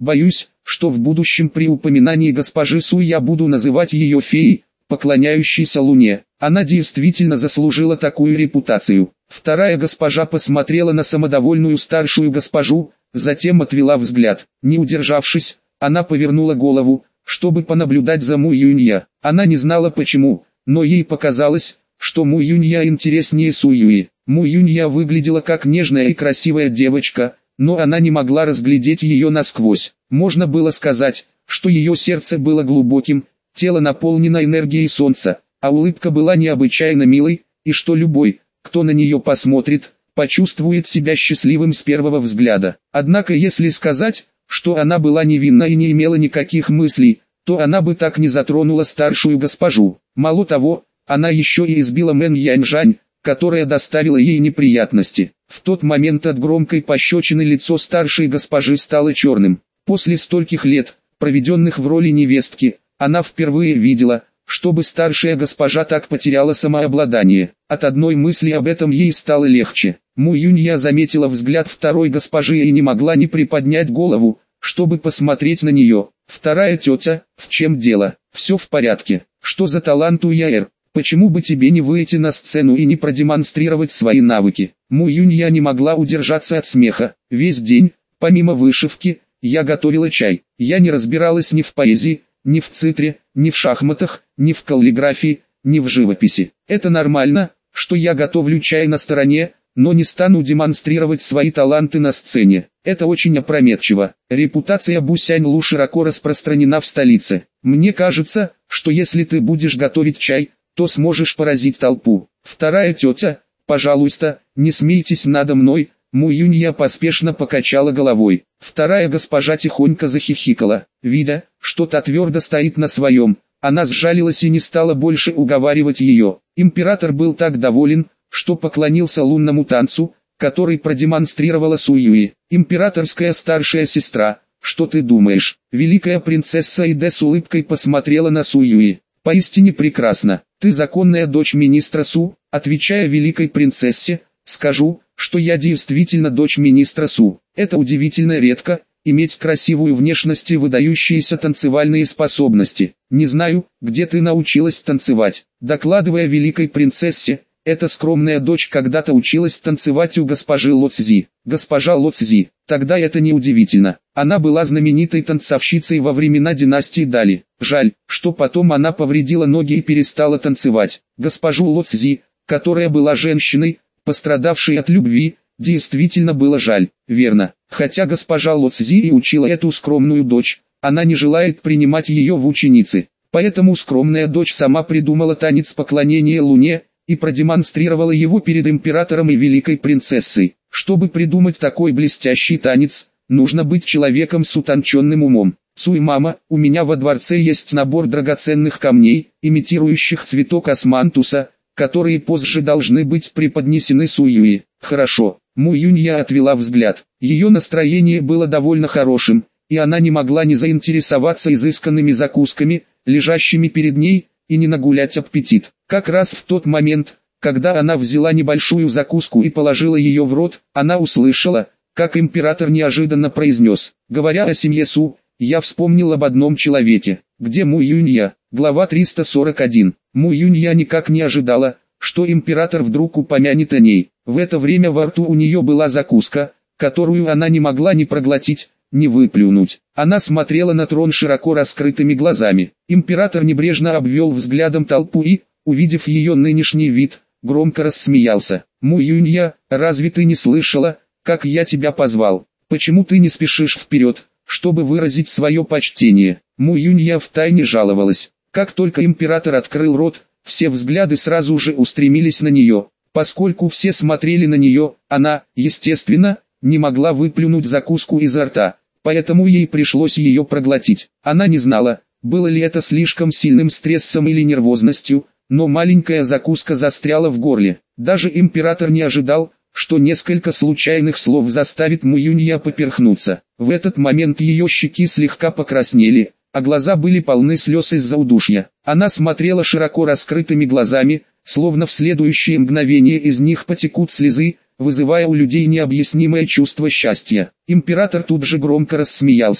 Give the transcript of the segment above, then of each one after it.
Боюсь, что в будущем при упоминании госпожи Су я буду называть ее феей, поклоняющейся Луне. Она действительно заслужила такую репутацию. Вторая госпожа посмотрела на самодовольную старшую госпожу, затем отвела взгляд. Не удержавшись, она повернула голову, чтобы понаблюдать за Му Юнья. Она не знала почему, но ей показалось, что Му Юнья интереснее Су Юи. Му Юнья выглядела как нежная и красивая девочка, но она не могла разглядеть ее насквозь. Можно было сказать, что ее сердце было глубоким, тело наполнено энергией солнца, а улыбка была необычайно милой, и что любой, кто на нее посмотрит, почувствует себя счастливым с первого взгляда. Однако если сказать, что она была невинна и не имела никаких мыслей, то она бы так не затронула старшую госпожу. Мало того, она еще и избила Мэн Яньжань, которая доставила ей неприятности. В тот момент от громкой пощечины лицо старшей госпожи стало черным. После стольких лет, проведенных в роли невестки, она впервые видела, чтобы старшая госпожа так потеряла самообладание. От одной мысли об этом ей стало легче. Му Юнья заметила взгляд второй госпожи и не могла не приподнять голову, чтобы посмотреть на нее. Вторая тетя, в чем дело? Все в порядке. Что за талант у Яэр? Почему бы тебе не выйти на сцену и не продемонстрировать свои навыки? Му Юнья не могла удержаться от смеха. Весь день, помимо вышивки, я готовила чай. Я не разбиралась ни в поэзии, ни в цитре, ни в шахматах, ни в каллиграфии, ни в живописи. Это нормально, что я готовлю чай на стороне, но не стану демонстрировать свои таланты на сцене. Это очень опрометчиво. Репутация Бу Сяньлу широко распространена в столице. Мне кажется, что если ты будешь готовить чай, то сможешь поразить толпу. Вторая тетя, пожалуйста, не смейтесь надо мной. Му Юнья поспешно покачала головой. Вторая госпожа тихонько захихикала. Видя, что та твердо стоит на своем, она сжалилась и не стала больше уговаривать ее. Император был так доволен, что поклонился лунному танцу, который продемонстрировала Су Юи. Императорская старшая сестра, что ты думаешь? Великая принцесса Иде с улыбкой посмотрела на Су Юи. Поистине прекрасно. Ты законная дочь министра Су. Отвечая великой принцессе, скажу, что я действительно дочь министра Су. Это удивительно редко, иметь красивую внешность и выдающиеся танцевальные способности. Не знаю, где ты научилась танцевать. Докладывая великой принцессе, эта скромная дочь когда-то училась танцевать у госпожи Ло Цзи. Госпожа Ло Цзи, тогда это не удивительно. Она была знаменитой танцовщицей во времена династии Дали. Жаль, что потом она повредила ноги и перестала танцевать. Госпожу Ло Цзи, которая была женщиной, пострадавшей от любви, действительно было жаль. Верно, хотя госпожа Ло Цзи и учила эту скромную дочь, она не желает принимать ее в ученицы. Поэтому скромная дочь сама придумала танец поклонения Луне, и продемонстрировала его перед императором и великой принцессой. Чтобы придумать такой блестящий танец, нужно быть человеком с утонченным умом. Цуй мама, у меня во дворце есть набор драгоценных камней, имитирующих цветок османтуса, которые позже должны быть преподнесены Су Юи. Хорошо. Му Юнья отвела взгляд. Ее настроение было довольно хорошим, и она не могла не заинтересоваться изысканными закусками, лежащими перед ней, и не нагулять аппетит. Как раз в тот момент, когда она взяла небольшую закуску и положила ее в рот, она услышала, как император неожиданно произнес: «Говоря о семье Су, я вспомнил об одном человеке. Где Му Юнья?» Глава 341. Му Юнья никак не ожидала, что император вдруг упомянет о ней. В это время во рту у нее была закуска, которую она не могла ни проглотить, ни выплюнуть. Она смотрела на трон широко раскрытыми глазами. Император небрежно обвел взглядом толпу и, увидев ее нынешний вид, громко рассмеялся. «Му Юнья, разве ты не слышала, как я тебя позвал? Почему ты не спешишь вперед, чтобы выразить свое почтение?» Му Юнья втайне жаловалась. Как только император открыл рот, все взгляды сразу же устремились на нее. Поскольку все смотрели на нее, она, естественно, не могла выплюнуть закуску изо рта, поэтому ей пришлось ее проглотить. Она не знала, было ли это слишком сильным стрессом или нервозностью, но маленькая закуска застряла в горле. Даже император не ожидал, что несколько случайных слов заставит Му Юнья поперхнуться. В этот момент ее щеки слегка покраснели, а глаза были полны слез из-за удушья. Она смотрела широко раскрытыми глазами, словно в следующее мгновение из них потекут слезы, вызывая у людей необъяснимое чувство счастья. Император тут же громко рассмеялся.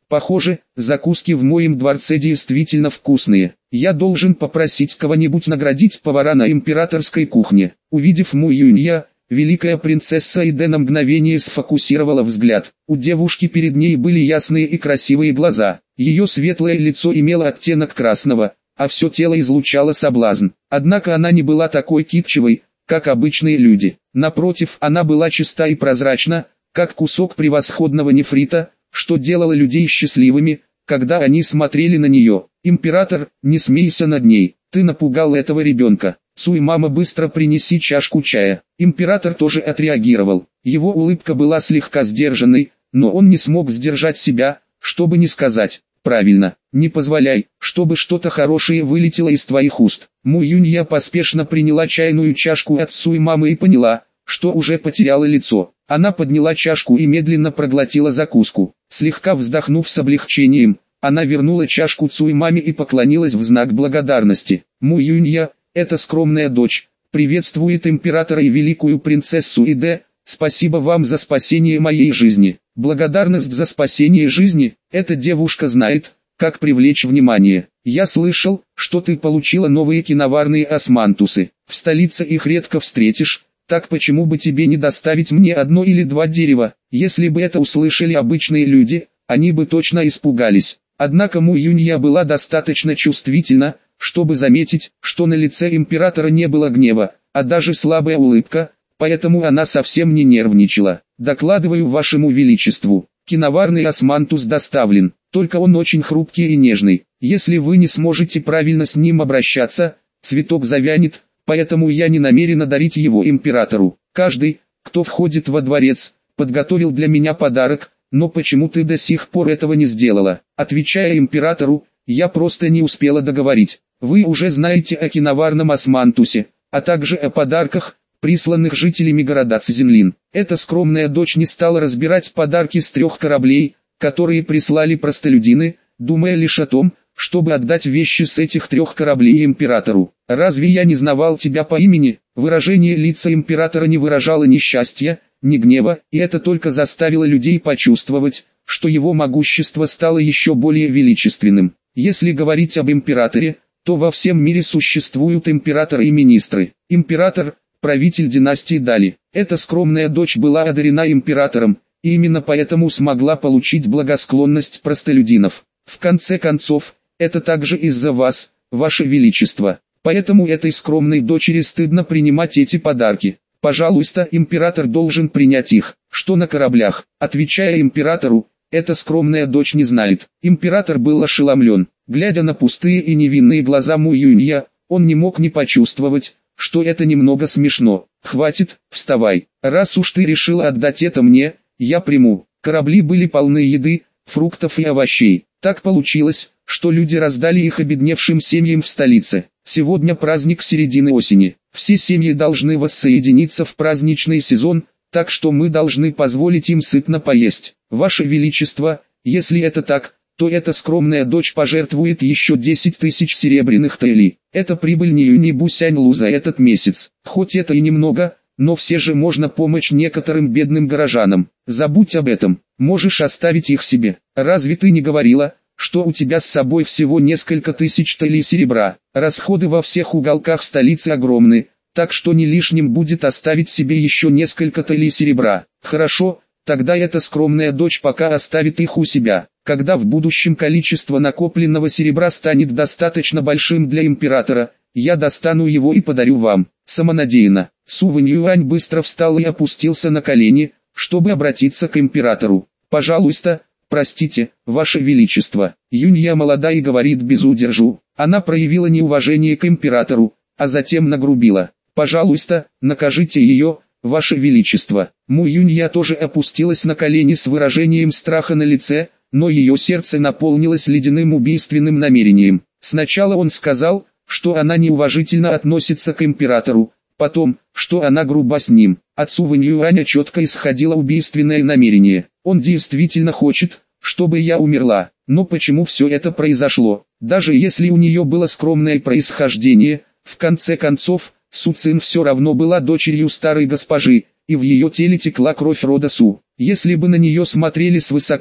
Похоже, закуски в моем дворце действительно вкусные. Я должен попросить кого-нибудь наградить повара на императорской кухне. Увидев Му Юнья, великая принцесса Иде на мгновение сфокусировала взгляд. У девушки перед ней были ясные и красивые глаза. Ее светлое лицо имело оттенок красного, а все тело излучало соблазн. Однако она не была такой китчевой, как обычные люди. Напротив, она была чиста и прозрачна, как кусок превосходного нефрита, что делало людей счастливыми, когда они смотрели на нее. «Император, не смейся над ней, ты напугал этого ребенка. Цуй, мама, быстро принеси чашку чая». Император тоже отреагировал. Его улыбка была слегка сдержанной, но он не смог сдержать себя, чтобы не сказать: «Правильно, не позволяй, чтобы что-то хорошее вылетело из твоих уст». Му Юнья поспешно приняла чайную чашку от Цуй мамы и поняла, что уже потеряла лицо. Она подняла чашку и медленно проглотила закуску. Слегка вздохнув с облегчением, она вернула чашку Цуй маме и поклонилась в знак благодарности. Му Юнья, эта скромная дочь, приветствует императора и великую принцессу Иде. Спасибо вам за спасение моей жизни. Благодарность за спасение жизни, эта девушка знает, как привлечь внимание. Я слышал, что ты получила новые киноварные османтусы. В столице их редко встретишь. Так почему бы тебе не доставить мне одно или два дерева? Если бы это услышали обычные люди, они бы точно испугались. Однако Му Юнья была достаточно чувствительна, чтобы заметить, что на лице императора не было гнева, а даже слабая улыбка, поэтому она совсем не нервничала. «Докладываю вашему величеству, киноварный османтус доставлен, только он очень хрупкий и нежный. Если вы не сможете правильно с ним обращаться, цветок завянет, поэтому я не намерена дарить его императору. Каждый, кто входит во дворец, подготовил для меня подарок, но почему ты до сих пор этого не сделала?» Отвечая императору, я просто не успела договорить. Вы уже знаете о киноварном османтусе, а также о подарках, присланных жителями города Цзинлин. Эта скромная дочь не стала разбирать подарки с 3 кораблей, которые прислали простолюдины, думая лишь о том, чтобы отдать вещи с этих 3 кораблей императору. «Разве я не знавал тебя по имени?» Выражение лица императора не выражало ни счастья, ни гнева, и это только заставило людей почувствовать, что его могущество стало еще более величественным. Если говорить об императоре, то во всем мире существуют императоры и министры. Император – правитель династии Дали. Эта скромная дочь была одарена императором, и именно поэтому смогла получить благосклонность простолюдинов. В конце концов, это также из-за вас, ваше величество. Поэтому этой скромной дочери стыдно принимать эти подарки. Пожалуйста, император должен принять их. Что на кораблях? Отвечая императору, эта скромная дочь не знает. Император был ошеломлен. Глядя на пустые и невинные глаза Му Юнья, он не мог не почувствовать, что это немного смешно. «Хватит, вставай. Раз уж ты решила отдать это мне, я приму». Корабли были полны еды, фруктов и овощей. Так получилось, что люди раздали их обедневшим семьям в столице. Сегодня праздник середины осени. Все семьи должны воссоединиться в праздничный сезон, так что мы должны позволить им сытно поесть. Ваше Величество, если это так, то эта скромная дочь пожертвует еще 10 тысяч серебряных тэйлей. Это прибыль Ньюни Бусяньлу за этот месяц. Хоть это и немного, но все же можно помочь некоторым бедным горожанам. Забудь об этом, можешь оставить их себе. Разве ты не говорила, что у тебя с собой всего несколько тысяч тэйлей серебра? Расходы во всех уголках столицы огромны, так что не лишним будет оставить себе еще несколько тэйлей серебра. Хорошо, тогда эта скромная дочь пока оставит их у себя. Когда в будущем количество накопленного серебра станет достаточно большим для императора, я достану его и подарю вам. Самонадеянно. Су Вэньюань быстро встал и опустился на колени, чтобы обратиться к императору. «Пожалуйста, простите, ваше величество». Юнья молода и говорит без удержу. Она проявила неуважение к императору, а затем нагрубила. «Пожалуйста, накажите ее, ваше величество». Му Юнья тоже опустилась на колени с выражением страха на лице, но ее сердце наполнилось ледяным убийственным намерением. Сначала он сказал, что она неуважительно относится к императору, потом, что она груба с ним. От Су Вэньюаня четко исходило убийственное намерение. Он действительно хочет, чтобы я умерла. Но почему все это произошло? Даже если у нее было скромное происхождение, в конце концов, Су Цин все равно была дочерью старой госпожи, и в ее теле текла кровь рода Су. Если бы на нее смотрели свысока,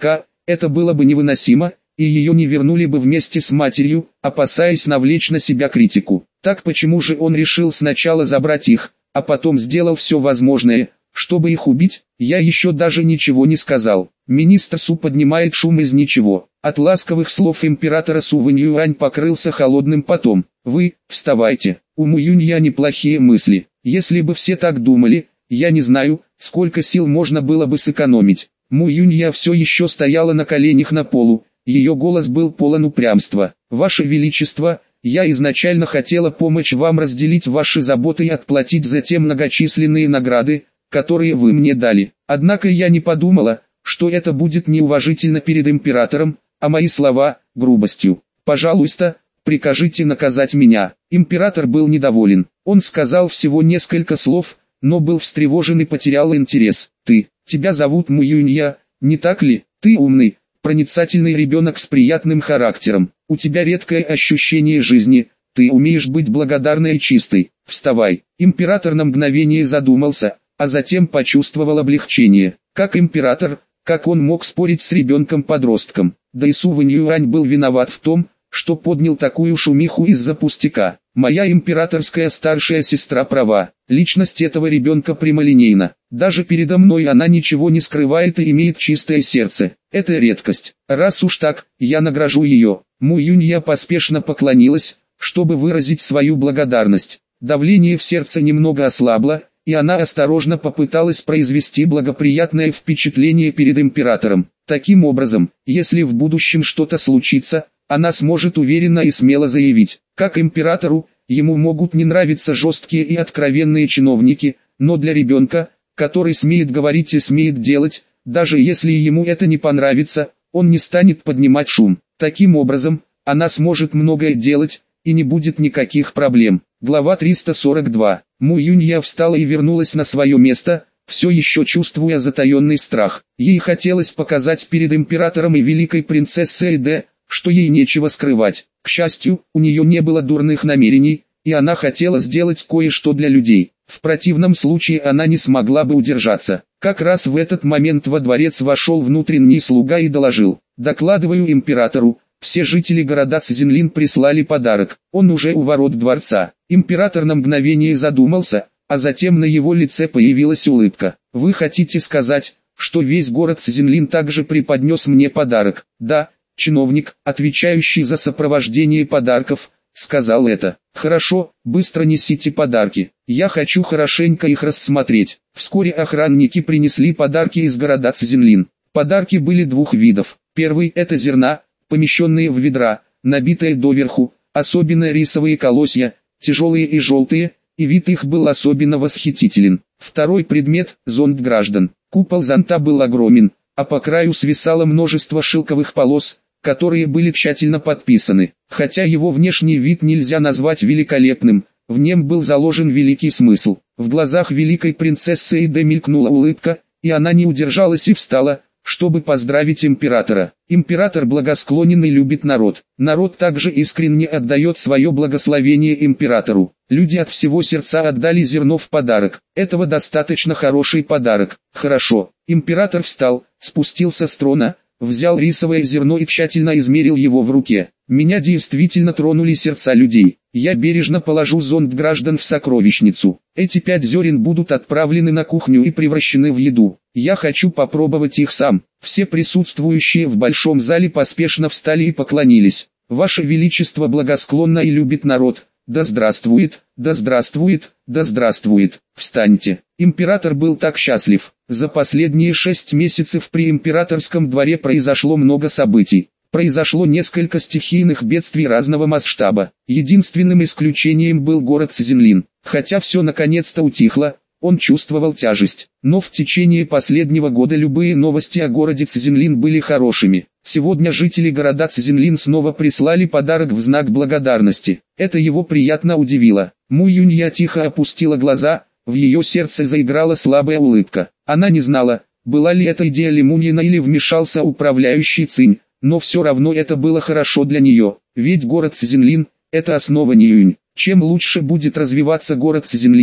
Это было бы невыносимо, и ее не вернули бы вместе с матерью, опасаясь навлечь на себя критику. Так почему же он решил сначала забрать их, а потом сделал все возможное, чтобы их убить? Я еще даже ничего не сказал. Министр Су поднимает шум из ничего. От ласковых слов императора Су Вэньюань покрылся холодным потом. Вы, вставайте, у Муюнья неплохие мысли. Если бы все так думали, я не знаю, сколько сил можно было бы сэкономить. Муюнья все еще стояла на коленях на полу, ее голос был полон упрямства. Ваше Величество, я изначально хотела помочь вам разделить ваши заботы и отплатить за те многочисленные награды, которые вы мне дали. Однако я не подумала, что это будет неуважительно перед императором, а мои слова – грубостью. Пожалуйста, прикажите наказать меня. Император был недоволен. Он сказал всего несколько слов, но был встревожен и потерял интерес. Тебя зовут Муюнья, не так ли? Ты умный, проницательный ребенок с приятным характером. У тебя редкое ощущение жизни, ты умеешь быть благодарной и чистой. Вставай. Император на мгновение задумался, а затем почувствовал облегчение. Как император, как он мог спорить с ребенком-подростком? Да и Су Вэньюань был виноват в том, что поднял такую шумиху из-за пустяка. Моя императорская старшая сестра права. Личность этого ребенка прямолинейна. Даже передо мной она ничего не скрывает и имеет чистое сердце. Это редкость. Раз уж так, я награжу ее. Муюнья поспешно поклонилась, чтобы выразить свою благодарность. Давление в сердце немного ослабло, и она осторожно попыталась произвести благоприятное впечатление перед императором. Таким образом, если в будущем что-то случится, она сможет уверенно и смело заявить, как императору, ему могут не нравиться жесткие и откровенные чиновники, но для ребенка, который смеет говорить и смеет делать, даже если ему это не понравится, он не станет поднимать шум. Таким образом, она сможет многое делать, и не будет никаких проблем. Глава 342. Муюнья встала и вернулась на свое место, все еще чувствуя затаенный страх. Ей хотелось показать перед императором и великой принцессой Эйде, что ей нечего скрывать. К счастью, у нее не было дурных намерений, и она хотела сделать кое-что для людей. В противном случае она не смогла бы удержаться. Как раз в этот момент во дворец вошел внутренний слуга и доложил: «Докладываю императору, все жители города Цзинлин прислали подарок, он уже у ворот дворца». Император на мгновение задумался, а затем на его лице появилась улыбка. «Вы хотите сказать, что весь город Цзинлин также преподнес мне подарок?» «Да». Чиновник, отвечающий за сопровождение подарков, сказал это. «Хорошо, быстро несите подарки. Я хочу хорошенько их рассмотреть». Вскоре охранники принесли подарки из города Цзинлин. Подарки были двух видов. Первый – это зерна, помещенные в ведра, набитые доверху, особенно рисовые колосья, тяжелые и желтые, и вид их был особенно восхитителен. Второй предмет – зонт граждан. Купол зонта был огромен, а по краю свисало множество шелковых полос, которые были тщательно подписаны. Хотя его внешний вид нельзя назвать великолепным, в нем был заложен великий смысл. В глазах великой принцессы Эйде мелькнула улыбка, и она не удержалась и встала, чтобы поздравить императора. Император благосклонен и любит народ. Народ также искренне отдает свое благословение императору. Люди от всего сердца отдали зерно в подарок. Этого достаточно хороший подарок. Хорошо. Император встал, спустился с трона, взял рисовое зерно и тщательно измерил его в руке. Меня действительно тронули сердца людей. Я бережно положу зонт граждан в сокровищницу. Эти 5 зерен будут отправлены на кухню и превращены в еду. Я хочу попробовать их сам. Все присутствующие в большом зале поспешно встали и поклонились. Ваше Величество благосклонно и любит народ. Да здравствует, да здравствует, да здравствует. Встаньте. Император был так счастлив. За последние 6 месяцев при императорском дворе произошло много событий. Произошло несколько стихийных бедствий разного масштаба. Единственным исключением был город Цзинлин. Хотя все наконец-то утихло, он чувствовал тяжесть. Но в течение последнего года любые новости о городе Цзинлин были хорошими. Сегодня жители города Цзинлин снова прислали подарок в знак благодарности. Это его приятно удивило. Муюнья тихо опустила глаза, в ее сердце заиграла слабая улыбка. Она не знала, была ли это идея Лимунина или вмешался управляющий Цинь, но все равно это было хорошо для нее, ведь город Цзинлин – это основа Ниюнь. Чем лучше будет развиваться город Цзинлин,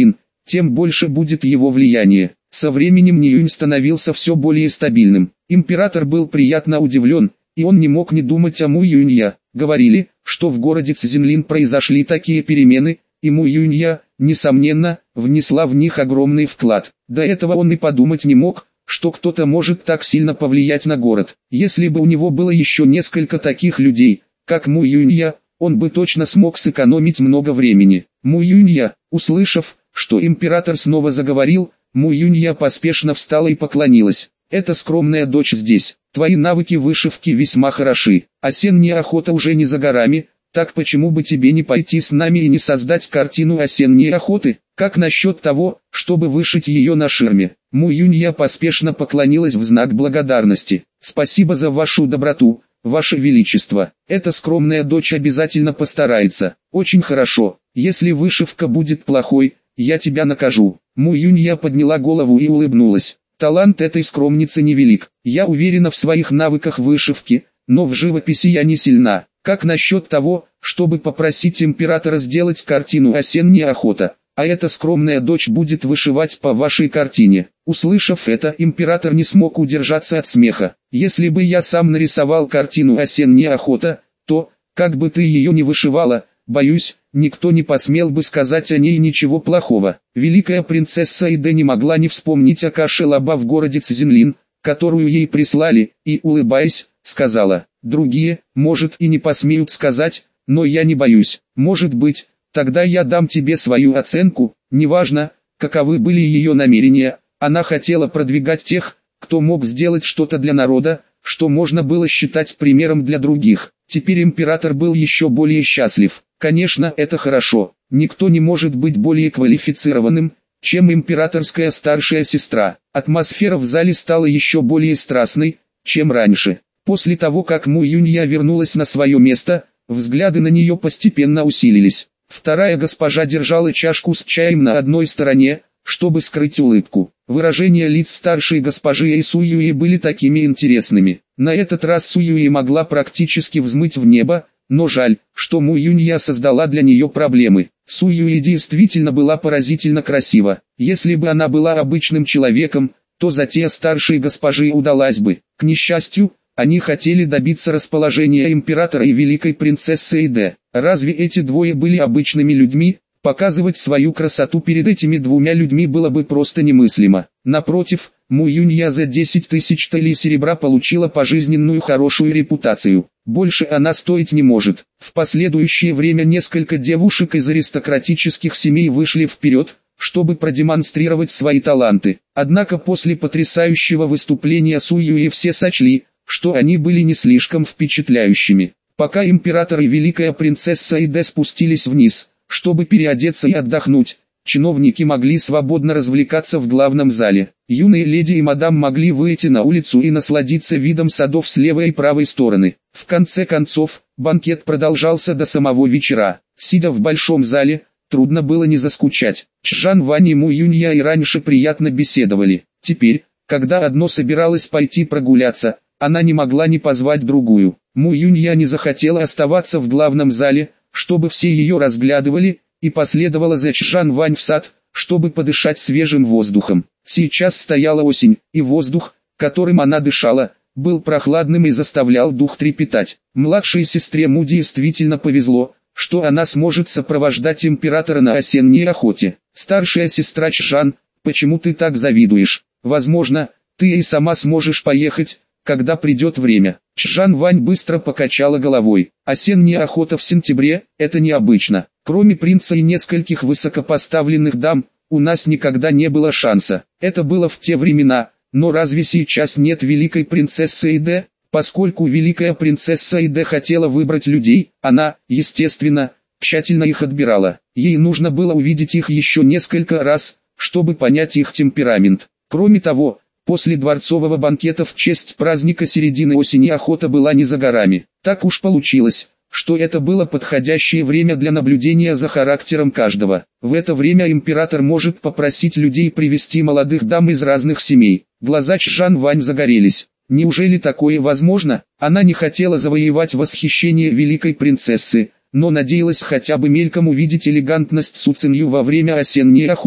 тем больше будет его влияние. Со временем Ниюнь становился все более стабильным. Император был приятно удивлен, и он не мог не думать о Му Юнья. Говорили, что в городе Цзинлин произошли такие перемены, и Му Юнья, несомненно, внесла в них огромный вклад. До этого он и подумать не мог, что кто-то может так сильно повлиять на город. Если бы у него было еще несколько таких людей, как Му Юнья, он бы точно смог сэкономить много времени. Му Юнья, услышав, что император снова заговорил, Му Юнья поспешно встала и поклонилась. «Это скромная дочь здесь. Твои навыки вышивки весьма хороши. Осенняя охота уже не за горами, так почему бы тебе не пойти с нами и не создать картину осенней охоты? Как насчет того, чтобы вышить ее на ширме?» Му Юнья поспешно поклонилась в знак благодарности. «Спасибо за вашу доброту, Ваше Величество. Эта скромная дочь обязательно постарается. Очень хорошо. Если вышивка будет плохой, я тебя накажу». Му Юнья подняла голову и улыбнулась. «Талант этой скромницы невелик. Я уверена в своих навыках вышивки, но в живописи я не сильна. Как насчет того, чтобы попросить императора сделать картину «Осенняя охота», а эта скромная дочь будет вышивать по вашей картине?» Услышав это, император не смог удержаться от смеха. «Если бы я сам нарисовал картину «Осенняя охота», то, как бы ты ее ни вышивала, боюсь, никто не посмел бы сказать о ней ничего плохого». Великая принцесса Иде не могла не вспомнить о каше лаба в городе Цзинлин, которую ей прислали, и, улыбаясь, сказала: «Другие, может, и не посмеют сказать, но я не боюсь. Может быть, тогда я дам тебе свою оценку». Неважно, каковы были ее намерения, она хотела продвигать тех, кто мог сделать что-то для народа, что можно было считать примером для других. Теперь император был еще более счастлив. Конечно, это хорошо. Никто не может быть более квалифицированным, чем императорская старшая сестра. Атмосфера в зале стала еще более страстной, чем раньше. После того, как Му Юнья вернулась на свое место, взгляды на нее постепенно усилились. Вторая госпожа держала чашку с чаем на одной стороне, чтобы скрыть улыбку. Выражения лиц старшей госпожи и Суюи были такими интересными. На этот раз Суюи могла практически взмыть в небо, но жаль, что Му Юнья создала для нее проблемы. Суюи действительно была поразительно красива. Если бы она была обычным человеком, то затея старшей госпожи удалась бы. К несчастью, они хотели добиться расположения императора и великой принцессы Иде. Разве эти двое были обычными людьми? Показывать свою красоту перед этими двумя людьми было бы просто немыслимо. Напротив, Му Юнья за 10 тысяч талей серебра получила пожизненную хорошую репутацию. Больше она стоить не может. В последующее время несколько девушек из аристократических семей вышли вперед, чтобы продемонстрировать свои таланты. Однако после потрясающего выступления Суюи все сочли, что они были не слишком впечатляющими. Пока император и великая принцесса Иде спустились вниз, чтобы переодеться и отдохнуть, чиновники могли свободно развлекаться в главном зале. Юные леди и мадам могли выйти на улицу и насладиться видом садов с левой и правой стороны. В конце концов, банкет продолжался до самого вечера. Сидя в большом зале, трудно было не заскучать. Чжан Вань и Му Юнья и раньше приятно беседовали. Теперь, когда одно собиралось пойти прогуляться, она не могла не позвать другую. Му Юнья не захотела оставаться в главном зале, чтобы все ее разглядывали, и последовала за Чжан Вань в сад, чтобы подышать свежим воздухом. Сейчас стояла осень, и воздух, которым она дышала, был прохладным и заставлял дух трепетать. Младшей сестре Му действительно повезло, что она сможет сопровождать императора на осенней охоте. Старшая сестра Чжан, почему ты так завидуешь? Возможно, ты и сама сможешь поехать, когда придет время. Чжан Вань быстро покачала головой. Осенняя охота в сентябре – это необычно. Кроме принца и нескольких высокопоставленных дам, у нас никогда не было шанса. Это было в те времена, но разве сейчас нет великой принцессы Иде? Поскольку великая принцесса Иде хотела выбрать людей, она, естественно, тщательно их отбирала. Ей нужно было увидеть их еще несколько раз, чтобы понять их темперамент. Кроме того, после дворцового банкета в честь праздника середины осени охота была не за горами. Так уж получилось, что это было подходящее время для наблюдения за характером каждого. В это время император может попросить людей привести молодых дам из разных семей. Глаза Чжан Вань загорелись. Неужели такое возможно? Она не хотела завоевать восхищение великой принцессы, но надеялась хотя бы мельком увидеть элегантность Су Цинью во время осенней охоты.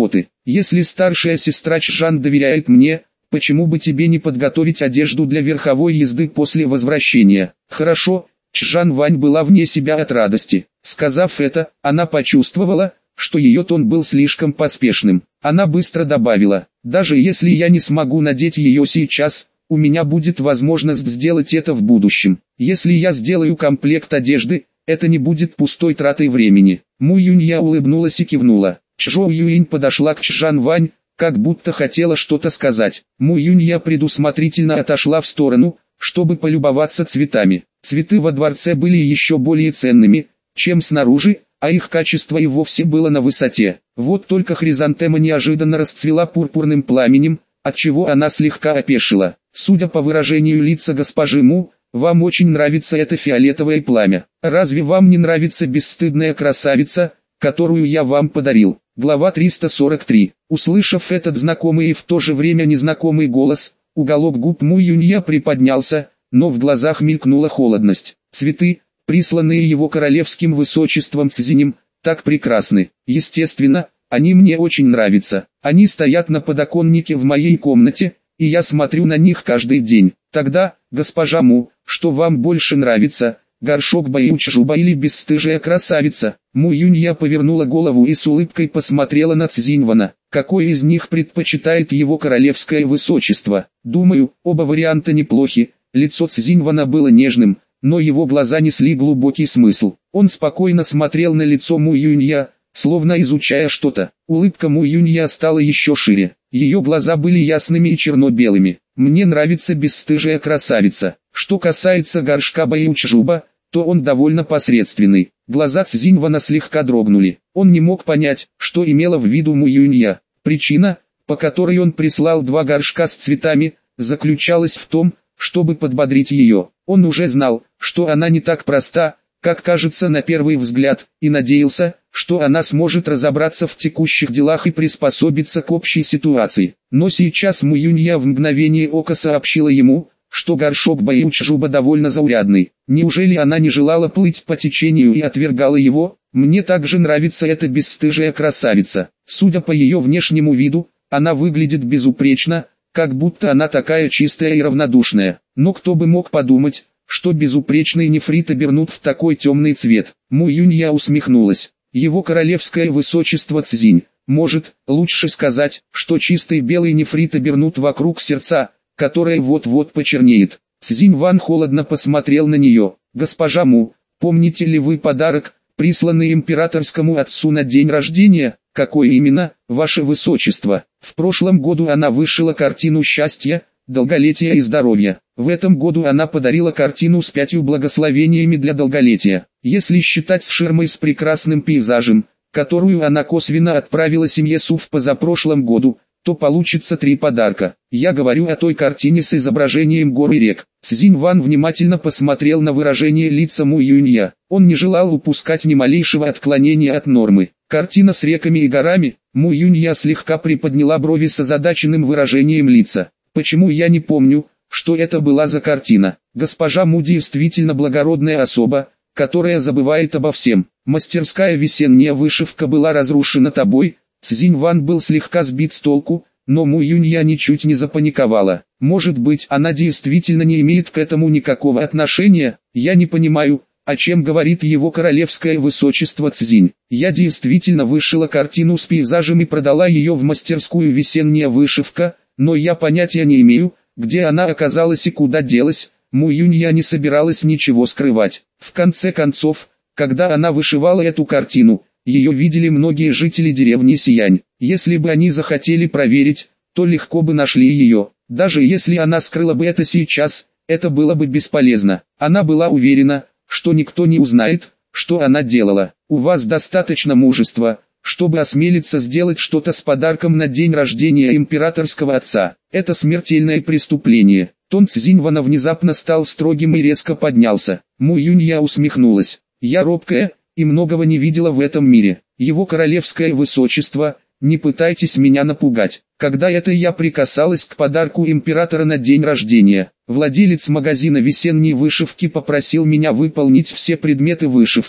Если старшая сестра Чжан доверяет мне, почему бы тебе не подготовить одежду для верховой езды после возвращения? Хорошо. Чжан Вань была вне себя от радости. Сказав это, она почувствовала, что ее тон был слишком поспешным. Она быстро добавила: даже если я не смогу надеть ее сейчас, у меня будет возможность сделать это в будущем. Если я сделаю комплект одежды, это не будет пустой тратой времени. Му Юнья улыбнулась и кивнула. Чжоу Юинь подошла к Чжан Вань, как будто хотела что-то сказать. Му Юнья предусмотрительно отошла в сторону, чтобы полюбоваться цветами. Цветы во дворце были еще более ценными, чем снаружи, а их качество и вовсе было на высоте. Вот только хризантема неожиданно расцвела пурпурным пламенем, отчего она слегка опешила. Судя по выражению лица госпожи Му, вам очень нравится это фиолетовое пламя. Разве вам не нравится бесстыдная красавица, которую я вам подарил? Глава 343. Услышав этот знакомый и в то же время незнакомый голос, уголок губ Му Юнья приподнялся, но в глазах мелькнула холодность. Цветы, присланные его королевским высочеством Цзинем, так прекрасны. Естественно, они мне очень нравятся. Они стоят на подоконнике в моей комнате, и я смотрю на них каждый день. Тогда, госпожа Му, что вам больше нравится, горшок Баючжуба или бесстыжая красавица? Му Юнья повернула голову и с улыбкой посмотрела на Цзиньвана. Какой из них предпочитает его королевское высочество? Думаю, оба варианта неплохи. Лицо Цзиньвана было нежным, но его глаза несли глубокий смысл. Он спокойно смотрел на лицо Му Юнья, словно изучая что-то. Улыбка Му Юнья стала еще шире. Ее глаза были ясными и черно-белыми. Мне нравится бесстыжая красавица. Что касается горшка Баючжуба, то он довольно посредственный. Глаза Цзиньвана слегка дрогнули. Он не мог понять, что имела в виду Му Юнья. Причина, по которой он прислал 2 горшка с цветами, заключалась в том, чтобы подбодрить ее. Он уже знал, что она не так проста, как кажется на первый взгляд, и надеялся, что она сможет разобраться в текущих делах и приспособиться к общей ситуации. Но сейчас Му Юнья в мгновение ока сообщила ему, что горшок Баючжуба довольно заурядный. Неужели она не желала плыть по течению и отвергала его? Мне также нравится эта бесстыжая красавица. Судя по ее внешнему виду, она выглядит безупречно, как будто она такая чистая и равнодушная. Но кто бы мог подумать, что безупречный нефрит обернут в такой темный цвет. Му Юнья усмехнулась. Его королевское высочество Цзинь, может, лучше сказать, что чистый белый нефрит обернут вокруг сердца, которое вот-вот почернеет. Цзинь Ван холодно посмотрел на нее. Госпожа Му, помните ли вы подарок, присланный императорскому отцу на день рождения? Какой именно, ваше высочество? В прошлом году она вышила картину счастья, долголетия и здоровья. В этом году она подарила картину с 5 благословениями для долголетия. Если считать с ширмой с прекрасным пейзажем, которую она косвенно отправила семье Су в позапрошлом году, то получится 3 подарка. Я говорю о той картине с изображением гор и рек. Цзинь Ван внимательно посмотрел на выражение лица Му Юнья. Он не желал упускать ни малейшего отклонения от нормы. Картина с реками и горами. Му Юнья слегка приподняла брови с озадаченным выражением лица. Почему я не помню, что это была за картина? Госпожа Му действительно благородная особа, которая забывает обо всем. Мастерская весенняя вышивка была разрушена тобой. Цзинь Ван был слегка сбит с толку, но Му Юнья ничуть не запаниковала. Может быть, она действительно не имеет к этому никакого отношения? Я не понимаю, о чем говорит его королевское высочество Цзинь. Я действительно вышила картину с пейзажем и продала ее в мастерскую весенняя вышивка, но я понятия не имею, где она оказалась и куда делась. Му Юнья не собиралась ничего скрывать. В конце концов, когда она вышивала эту картину, ее видели многие жители деревни Сиянь. Если бы они захотели проверить, то легко бы нашли ее. Даже если она скрыла бы это сейчас, это было бы бесполезно. Она была уверена, что никто не узнает, что она делала. У вас достаточно мужества, чтобы осмелиться сделать что-то с подарком на день рождения императорского отца. Это смертельное преступление. Тон Цзиньвана внезапно стал строгим и резко поднялся. Му Юнья усмехнулась. Я робкая, и многого не видела в этом мире. Его королевское высочество, не пытайтесь меня напугать. Когда это я прикасалась к подарку императора на день рождения, владелец магазина весенней вышивки попросил меня выполнить все предметы вышивки,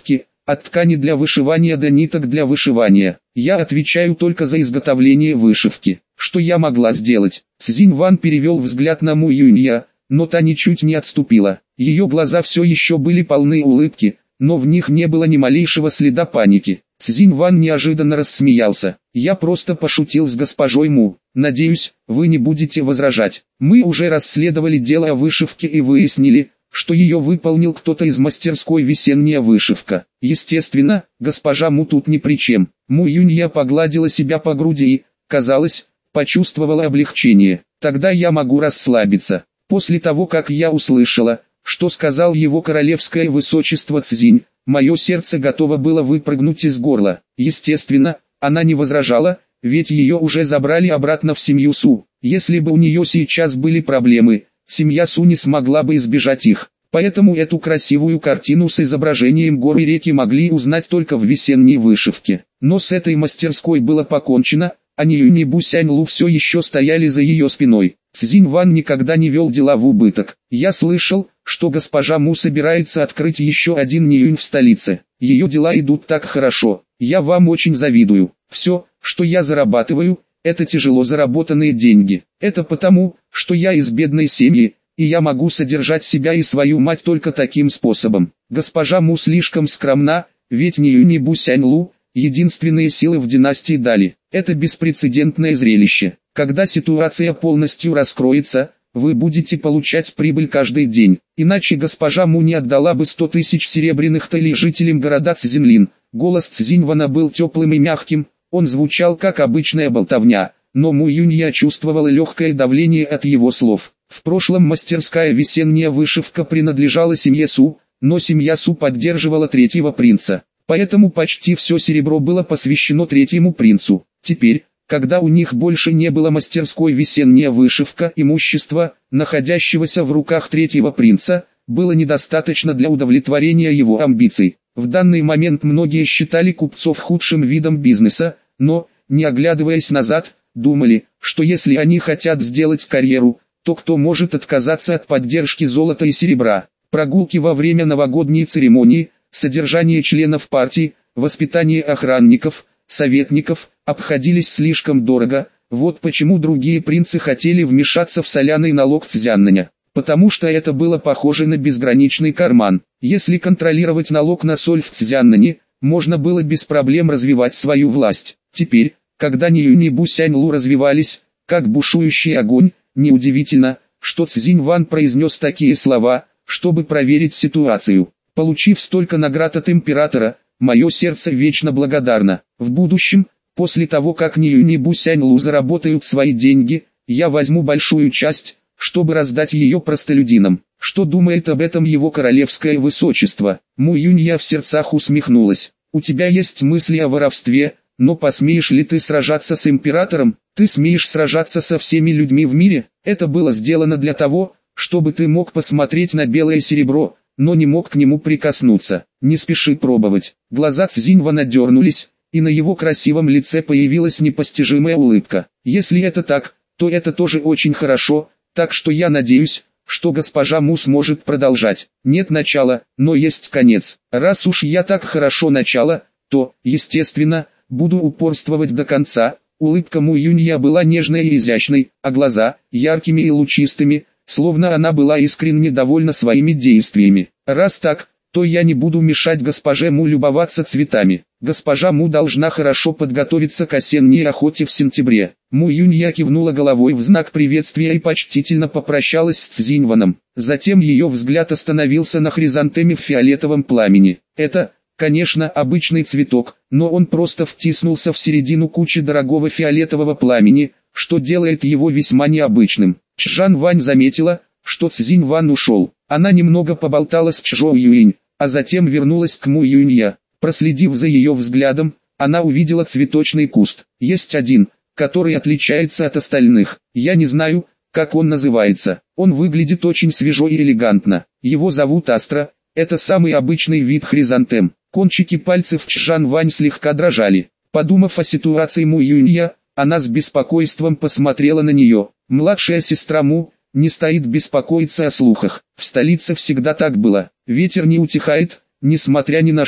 от ткани для вышивания до ниток для вышивания. Я отвечаю только за изготовление вышивки. Что я могла сделать? Цзинь Ван перевел взгляд на Му Юнья, но та ничуть не отступила. Ее глаза все еще были полны улыбки, но в них не было ни малейшего следа паники. Цзинь Ван неожиданно рассмеялся. «Я просто пошутил с госпожой Му. Надеюсь, вы не будете возражать. Мы уже расследовали дело о вышивке и выяснили, что ее выполнил кто-то из мастерской «Весенняя вышивка». Естественно, госпожа Му тут ни при чем». Му Юнья погладила себя по груди и, казалось, почувствовала облегчение. «Тогда я могу расслабиться. После того, как я услышала, что сказал его королевское высочество Цзинь, мое сердце готово было выпрыгнуть из горла. Естественно, она не возражала, ведь ее уже забрали обратно в семью Су. Если бы у нее сейчас были проблемы, семья Су не смогла бы избежать их. Поэтому эту красивую картину с изображением гор и реки могли узнать только в весенней вышивке. Но с этой мастерской было покончено, а Ниюнь и Бусянь-Лу все еще стояли за ее спиной. Цзинь Ван никогда не вел дела в убыток. «Я слышал, что госпожа Му собирается открыть еще один Ниюнь в столице. Ее дела идут так хорошо. Я вам очень завидую. Все, что я зарабатываю, это тяжело заработанные деньги. Это потому, что я из бедной семьи, и я могу содержать себя и свою мать только таким способом. Госпожа Му слишком скромна, ведь Ниюнь и Бусянь-Лу – единственные силы в династии Дали. Это беспрецедентное зрелище. Когда ситуация полностью раскроется, вы будете получать прибыль каждый день. Иначе госпожа Му не отдала бы 100 тысяч серебряных талей жителям города Цзинлин». Голос Цзиньвана был теплым и мягким, он звучал как обычная болтовня, но Му Юнья чувствовала легкое давление от его слов. В прошлом мастерская «Весенняя вышивка» принадлежала семье Су, но семья Су поддерживала третьего принца. Поэтому почти все серебро было посвящено третьему принцу. Теперь, когда у них больше не было мастерской «Весенняя вышивка», имущества, находящегося в руках третьего принца, было недостаточно для удовлетворения его амбиций. В данный момент многие считали купцов худшим видом бизнеса, но, не оглядываясь назад, думали, что если они хотят сделать карьеру, то кто может отказаться от поддержки золота и серебра? Прогулки во время новогодней церемонии, содержание членов партии, воспитание охранников, советников, обходились слишком дорого. Вот почему другие принцы хотели вмешаться в соляный налог Цзяннаня. Потому что это было похоже на безграничный карман. Если контролировать налог на соль в Цзяннане, можно было без проблем развивать свою власть. Теперь, когда Ниюнь и Бусянь-Лу развивались, как бушующий огонь, неудивительно, что Цзинь Ван произнес такие слова, чтобы проверить ситуацию. Получив столько наград от императора, мое сердце вечно благодарно. В будущем, после того как Ниюнь и Бусянь-Лу заработают свои деньги, я возьму большую часть, чтобы раздать ее простолюдинам. Что думает об этом его королевское высочество? Му Юнья в сердцах усмехнулась. У тебя есть мысли о воровстве, но посмеешь ли ты сражаться с императором? Ты смеешь сражаться со всеми людьми в мире? Это было сделано для того, чтобы ты мог посмотреть на белое серебро, но не мог к нему прикоснуться. Не спеши пробовать. Глаза Цзиньвана дернулись, и на его красивом лице появилась непостижимая улыбка. Если это так, то это тоже очень хорошо, так что я надеюсь, что госпожа Му сможет продолжать. Нет начала, но есть конец. Раз уж я так хорошо начала, то, естественно, буду упорствовать до конца. Улыбка Му Юнья была нежной и изящной, а глаза – яркими и лучистыми, словно она была искренне довольна своими действиями. Раз так, то я не буду мешать госпоже Му любоваться цветами. Госпожа Му должна хорошо подготовиться к осенней охоте в сентябре. Му Юнья кивнула головой в знак приветствия и почтительно попрощалась с Цзиньваном. Затем ее взгляд остановился на хризантеме в фиолетовом пламени. Это, конечно, обычный цветок, но он просто втиснулся в середину кучи дорогого фиолетового пламени, что делает его весьма необычным. Чжан Вань заметила, что Цзинь Ван ушел. Она немного поболтала с Чжоу Юинь, а затем вернулась к Му Юнья. Проследив за ее взглядом, она увидела цветочный куст. Есть один, который отличается от остальных. Я не знаю, как он называется. Он выглядит очень свежо и элегантно. Его зовут Астра. Это самый обычный вид хризантем. Кончики пальцев Чжан Вань слегка дрожали. Подумав о ситуации Му Юнья, она с беспокойством посмотрела на нее. Младшая сестра Му не стоит беспокоиться о слухах. В столице всегда так было. Ветер не утихает, несмотря ни на что.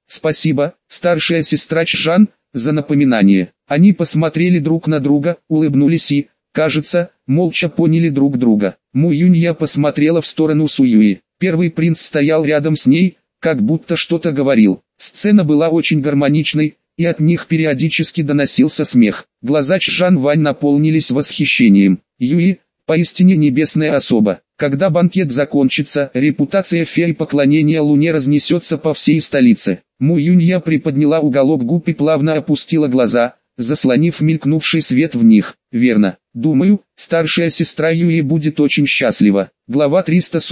Спасибо, старшая сестра Чжан, за напоминание. Они посмотрели друг на друга, улыбнулись и, кажется, молча поняли друг друга. Му Юнья посмотрела в сторону Суюи. Первый принц стоял рядом с ней, как будто что-то говорил. Сцена была очень гармоничной, и от них периодически доносился смех. Глаза Чжан Вань наполнились восхищением. Юи, поистине небесная особа. Когда банкет закончится, репутация феи поклонения Луне разнесется по всей столице. Му Юнья приподняла уголок губ и плавно опустила глаза, заслонив мелькнувший свет в них. Верно. Думаю, старшая сестра Юи будет очень счастлива. Глава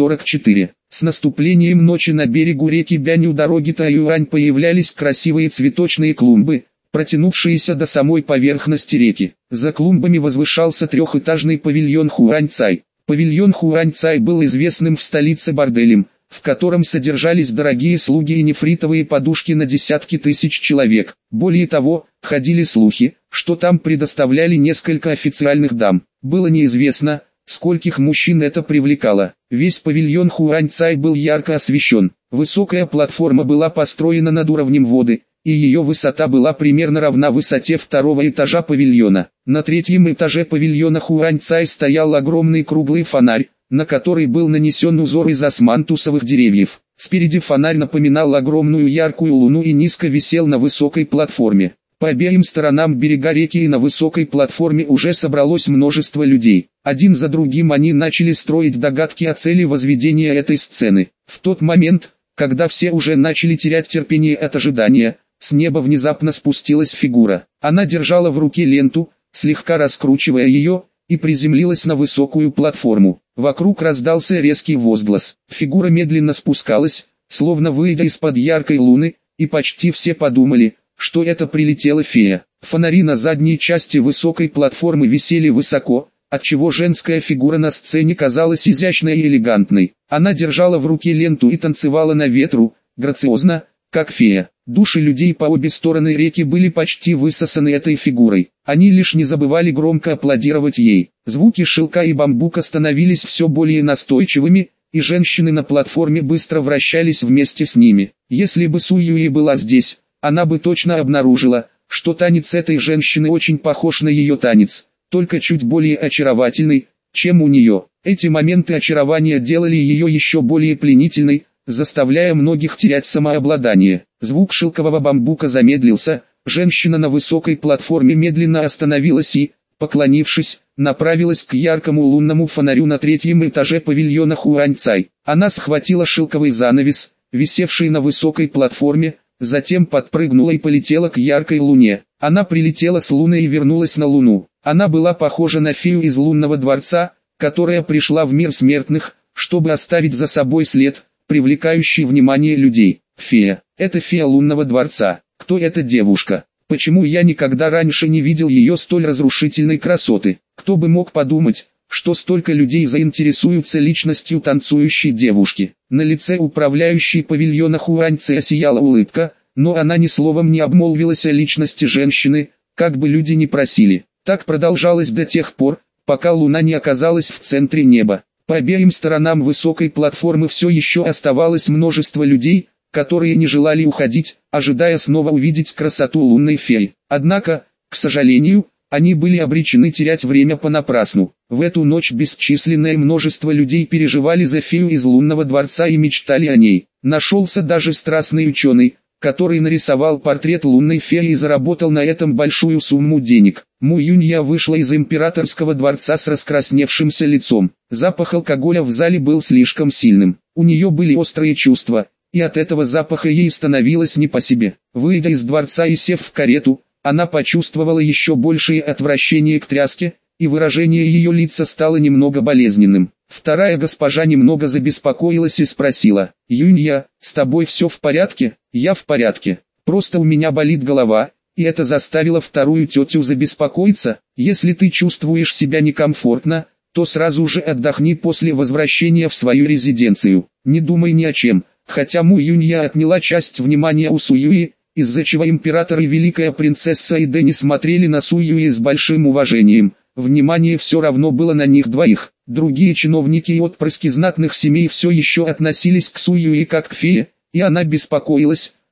344. С наступлением ночи на берегу реки Бянь у дороги Тайюань появлялись красивые цветочные клумбы, протянувшиеся до самой поверхности реки. За клумбами возвышался трехэтажный павильон Хуаньцай. Павильон Хуаньцай был известным в столице борделем, в котором содержались дорогие слуги и нефритовые подушки на десятки тысяч человек. Более того, ходили слухи, что там предоставляли несколько официальных дам. Было неизвестно, скольких мужчин это привлекало. Весь павильон Хуаньцай был ярко освещен. Высокая платформа была построена над уровнем воды, и ее высота была примерно равна высоте второго этажа павильона. На третьем этаже павильона Хуаньцай стоял огромный круглый фонарь, на который был нанесен узор из османтусовых деревьев. Спереди фонарь напоминал огромную яркую луну и низко висел на высокой платформе. По обеим сторонам берега реки и на высокой платформе уже собралось множество людей. Один за другим они начали строить догадки о цели возведения этой сцены. В тот момент, когда все уже начали терять терпение от ожидания, с неба внезапно спустилась фигура. Она держала в руке ленту, слегка раскручивая ее, и приземлилась на высокую платформу. Вокруг раздался резкий возглас. Фигура медленно спускалась, словно выйдя из-под яркой луны, и почти все подумали, что это прилетела фея. Фонари на задней части высокой платформы висели высоко, отчего женская фигура на сцене казалась изящной и элегантной. Она держала в руке ленту и танцевала на ветру, грациозно, как фея. Души людей по обе стороны реки были почти высосаны этой фигурой. Они лишь не забывали громко аплодировать ей. Звуки шелка и бамбука становились все более настойчивыми, и женщины на платформе быстро вращались вместе с ними. Если бы Суюи была здесь, она бы точно обнаружила, что танец этой женщины очень похож на ее танец, только чуть более очаровательный, чем у нее. Эти моменты очарования делали ее еще более пленительной, заставляя многих терять самообладание. Звук шелкового бамбука замедлился, женщина на высокой платформе медленно остановилась и, поклонившись, направилась к яркому лунному фонарю на третьем этаже павильона Хуаньцай. Она схватила шелковый занавес, висевший на высокой платформе, затем подпрыгнула и полетела к яркой луне. Она прилетела с луны и вернулась на луну. Она была похожа на фею из лунного дворца, которая пришла в мир смертных, чтобы оставить за собой след, привлекающий внимание людей. Фея. Это фея лунного дворца. Кто эта девушка? Почему я никогда раньше не видел ее столь разрушительной красоты? Кто бы мог подумать, что столько людей заинтересуются личностью танцующей девушки? На лице управляющей павильона Хуаньцай сияла улыбка, но она ни словом не обмолвилась о личности женщины, как бы люди ни просили. Так продолжалось до тех пор, пока луна не оказалась в центре неба. По обеим сторонам высокой платформы все еще оставалось множество людей, которые не желали уходить, ожидая снова увидеть красоту лунной феи. Однако, к сожалению, они были обречены терять время понапрасну. В эту ночь бесчисленное множество людей переживали за фею из лунного дворца и мечтали о ней. Нашелся даже страстный ученый, который нарисовал портрет лунной феи и заработал на этом большую сумму денег. Му Юнья вышла из императорского дворца с раскрасневшимся лицом. Запах алкоголя в зале был слишком сильным. У нее были острые чувства, и от этого запаха ей становилось не по себе. Выйдя из дворца и сев в карету, она почувствовала еще большее отвращение к тряске, и выражение ее лица стало немного болезненным. Вторая госпожа немного забеспокоилась и спросила: «Юнья, с тобой все в порядке?» «Я в порядке, просто у меня болит голова», и это заставило вторую тетю забеспокоиться. «Если ты чувствуешь себя некомфортно, то сразу же отдохни после возвращения в свою резиденцию. Не думай ни о чем». Хотя Му Юнья отняла часть внимания у Суюи, из-за чего император и великая принцесса Эдэ смотрели на Суюи с большим уважением, внимание все равно было на них двоих. Другие чиновники и отпрыски знатных семей все еще относились к Суюи как к фее, и она беспокоилась,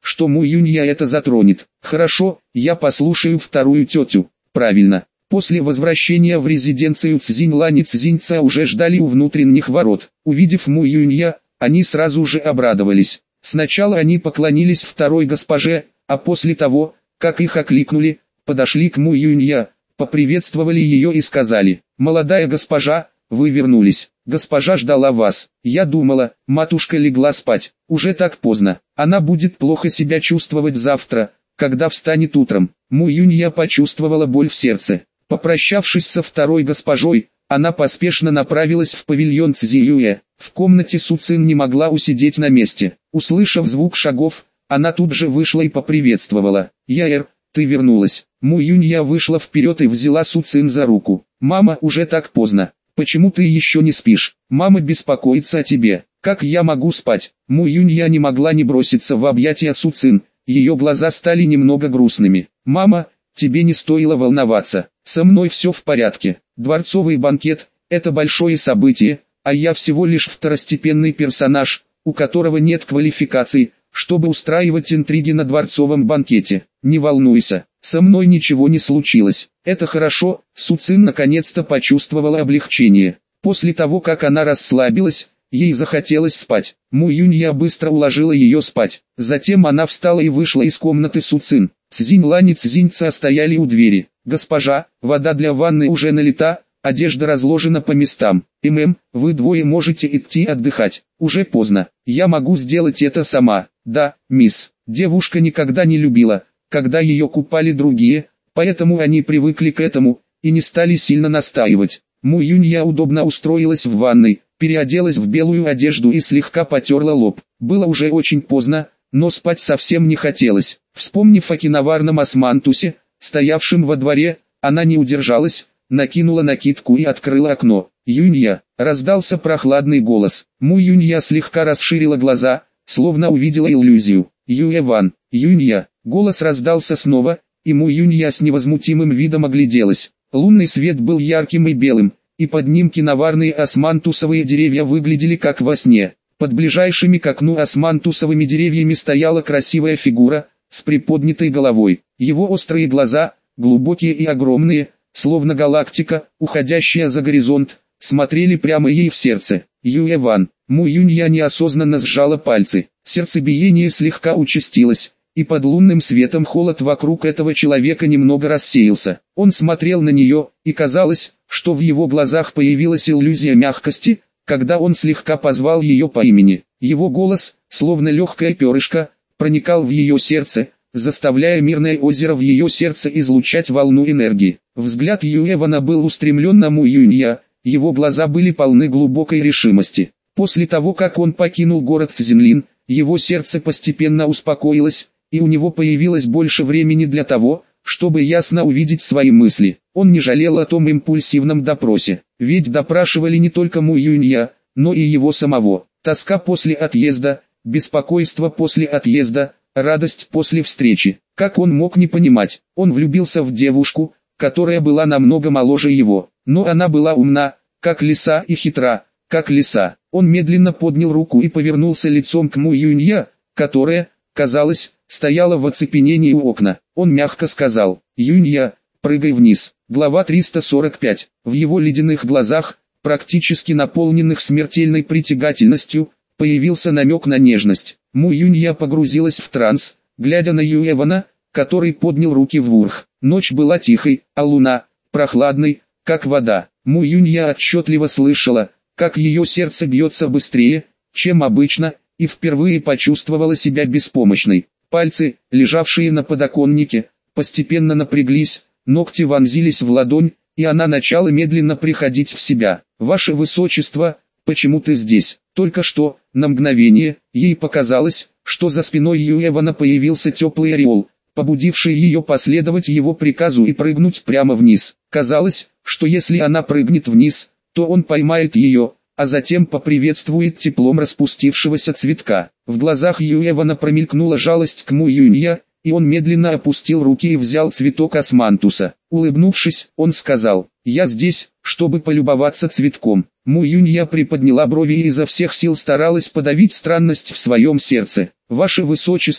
что Му Юнья это затронет. Хорошо, я послушаю вторую тетю. Правильно. После возвращения в резиденцию Цзиньлань и Цзиньца уже ждали у внутренних ворот. Увидев Му Юнья, они сразу же обрадовались. Сначала они поклонились второй госпоже, а после того, как их окликнули, подошли к Му Юнья, поприветствовали ее и сказали: «Молодая госпожа, вы вернулись. Госпожа ждала вас. Я думала, матушка легла спать. Уже так поздно. Она будет плохо себя чувствовать завтра, когда встанет утром». Му Юнья почувствовала боль в сердце. Попрощавшись со второй госпожой, она поспешно направилась в павильон Цзиюэ. В комнате Су Цин не могла усидеть на месте. Услышав звук шагов, она тут же вышла и поприветствовала: «Яэр, ты вернулась». Му Юнья вышла вперед и взяла Су Цин за руку. «Мама, уже так поздно. Почему ты еще не спишь? Мама беспокоится о тебе». «Как я могу спать?» Му Юнья не могла не броситься в объятия Су Цин. Ее глаза стали немного грустными. «Мама, тебе не стоило волноваться. Со мной все в порядке. Дворцовый банкет – это большое событие, а я всего лишь второстепенный персонаж, у которого нет квалификаций, чтобы устраивать интриги на дворцовом банкете. Не волнуйся, со мной ничего не случилось». «Это хорошо». Су Цин наконец-то почувствовала облегчение. После того, как она расслабилась, ей захотелось спать. Му Юнья быстро уложила ее спать. Затем она встала и вышла из комнаты Су Цин. Цзиньлань и Цзиньца стояли у двери. «Госпожа, вода для ванны уже налита, одежда разложена по местам. Вы двое можете идти отдыхать. Уже поздно. Я могу сделать это сама». «Да, мисс». Девушка никогда не любила, когда ее купали другие, поэтому они привыкли к этому и не стали сильно настаивать. Му Юнья удобно устроилась в ванной, переоделась в белую одежду и слегка потерла лоб. Было уже очень поздно, но спать совсем не хотелось. Вспомнив о киноварном османтусе, стоявшем во дворе, она не удержалась, накинула накидку и открыла окно. «Юнья!» — раздался прохладный голос. Му Юнья слегка расширила глаза, словно увидела иллюзию. «Юэ-ван! Юнья!» Голос раздался снова, и Му Юнья с невозмутимым видом огляделась. Лунный свет был ярким и белым, и под ним киноварные османтусовые деревья выглядели как во сне. Под ближайшими к окну османтусовыми деревьями стояла красивая фигура, с приподнятой головой. Его острые глаза, глубокие и огромные, словно галактика, уходящая за горизонт, смотрели прямо ей в сердце. «Юэ-ван!» Му Юнья неосознанно сжала пальцы. Сердцебиение слегка участилось, и под лунным светом холод вокруг этого человека немного рассеялся. Он смотрел на нее, и казалось, что в его глазах появилась иллюзия мягкости, когда он слегка позвал ее по имени. Его голос, словно легкое перышко, проникал в ее сердце, заставляя мирное озеро в ее сердце излучать волну энергии. Взгляд Юэвана был устремлен на Му Юнья, его глаза были полны глубокой решимости. После того, как он покинул город Цзинлин, его сердце постепенно успокоилось, и у него появилось больше времени для того, чтобы ясно увидеть свои мысли. Он не жалел о том импульсивном допросе, ведь допрашивали не только Му Юнья, но и его самого. Тоска после отъезда, беспокойство после отъезда, радость после встречи. Как он мог не понимать? Он влюбился в девушку, которая была намного моложе его, но она была умна, как лиса, и хитра, как лиса. Он медленно поднял руку и повернулся лицом к Му Юнья, которая, казалось, стояла в оцепенении у окна. Он мягко сказал: «Юнья, прыгай вниз». Глава 345. В его ледяных глазах, практически наполненных смертельной притягательностью, появился намек на нежность. Му Юнья погрузилась в транс, глядя на Юэвана, который поднял руки вверх. Ночь была тихой, а луна – прохладной, как вода. Му Юнья отчетливо слышала, как ее сердце бьется быстрее, чем обычно, и впервые почувствовала себя беспомощной. Пальцы, лежавшие на подоконнике, постепенно напряглись, ногти вонзились в ладонь, и она начала медленно приходить в себя. «Ваше Высочество, почему ты здесь?» Только что, на мгновение, ей показалось, что за спиной Юэвана появился теплый ореол, побудивший ее последовать его приказу и прыгнуть прямо вниз. Казалось, что если она прыгнет вниз, то он поймает ее, а затем поприветствует теплом распустившегося цветка. В глазах Юэвана промелькнула жалость к Му Юнья, и он медленно опустил руки и взял цветок османтуса. Улыбнувшись, он сказал: «Я здесь, чтобы полюбоваться цветком». Му Юнья приподняла брови и изо всех сил старалась подавить странность в своем сердце. «Ваше Высочество,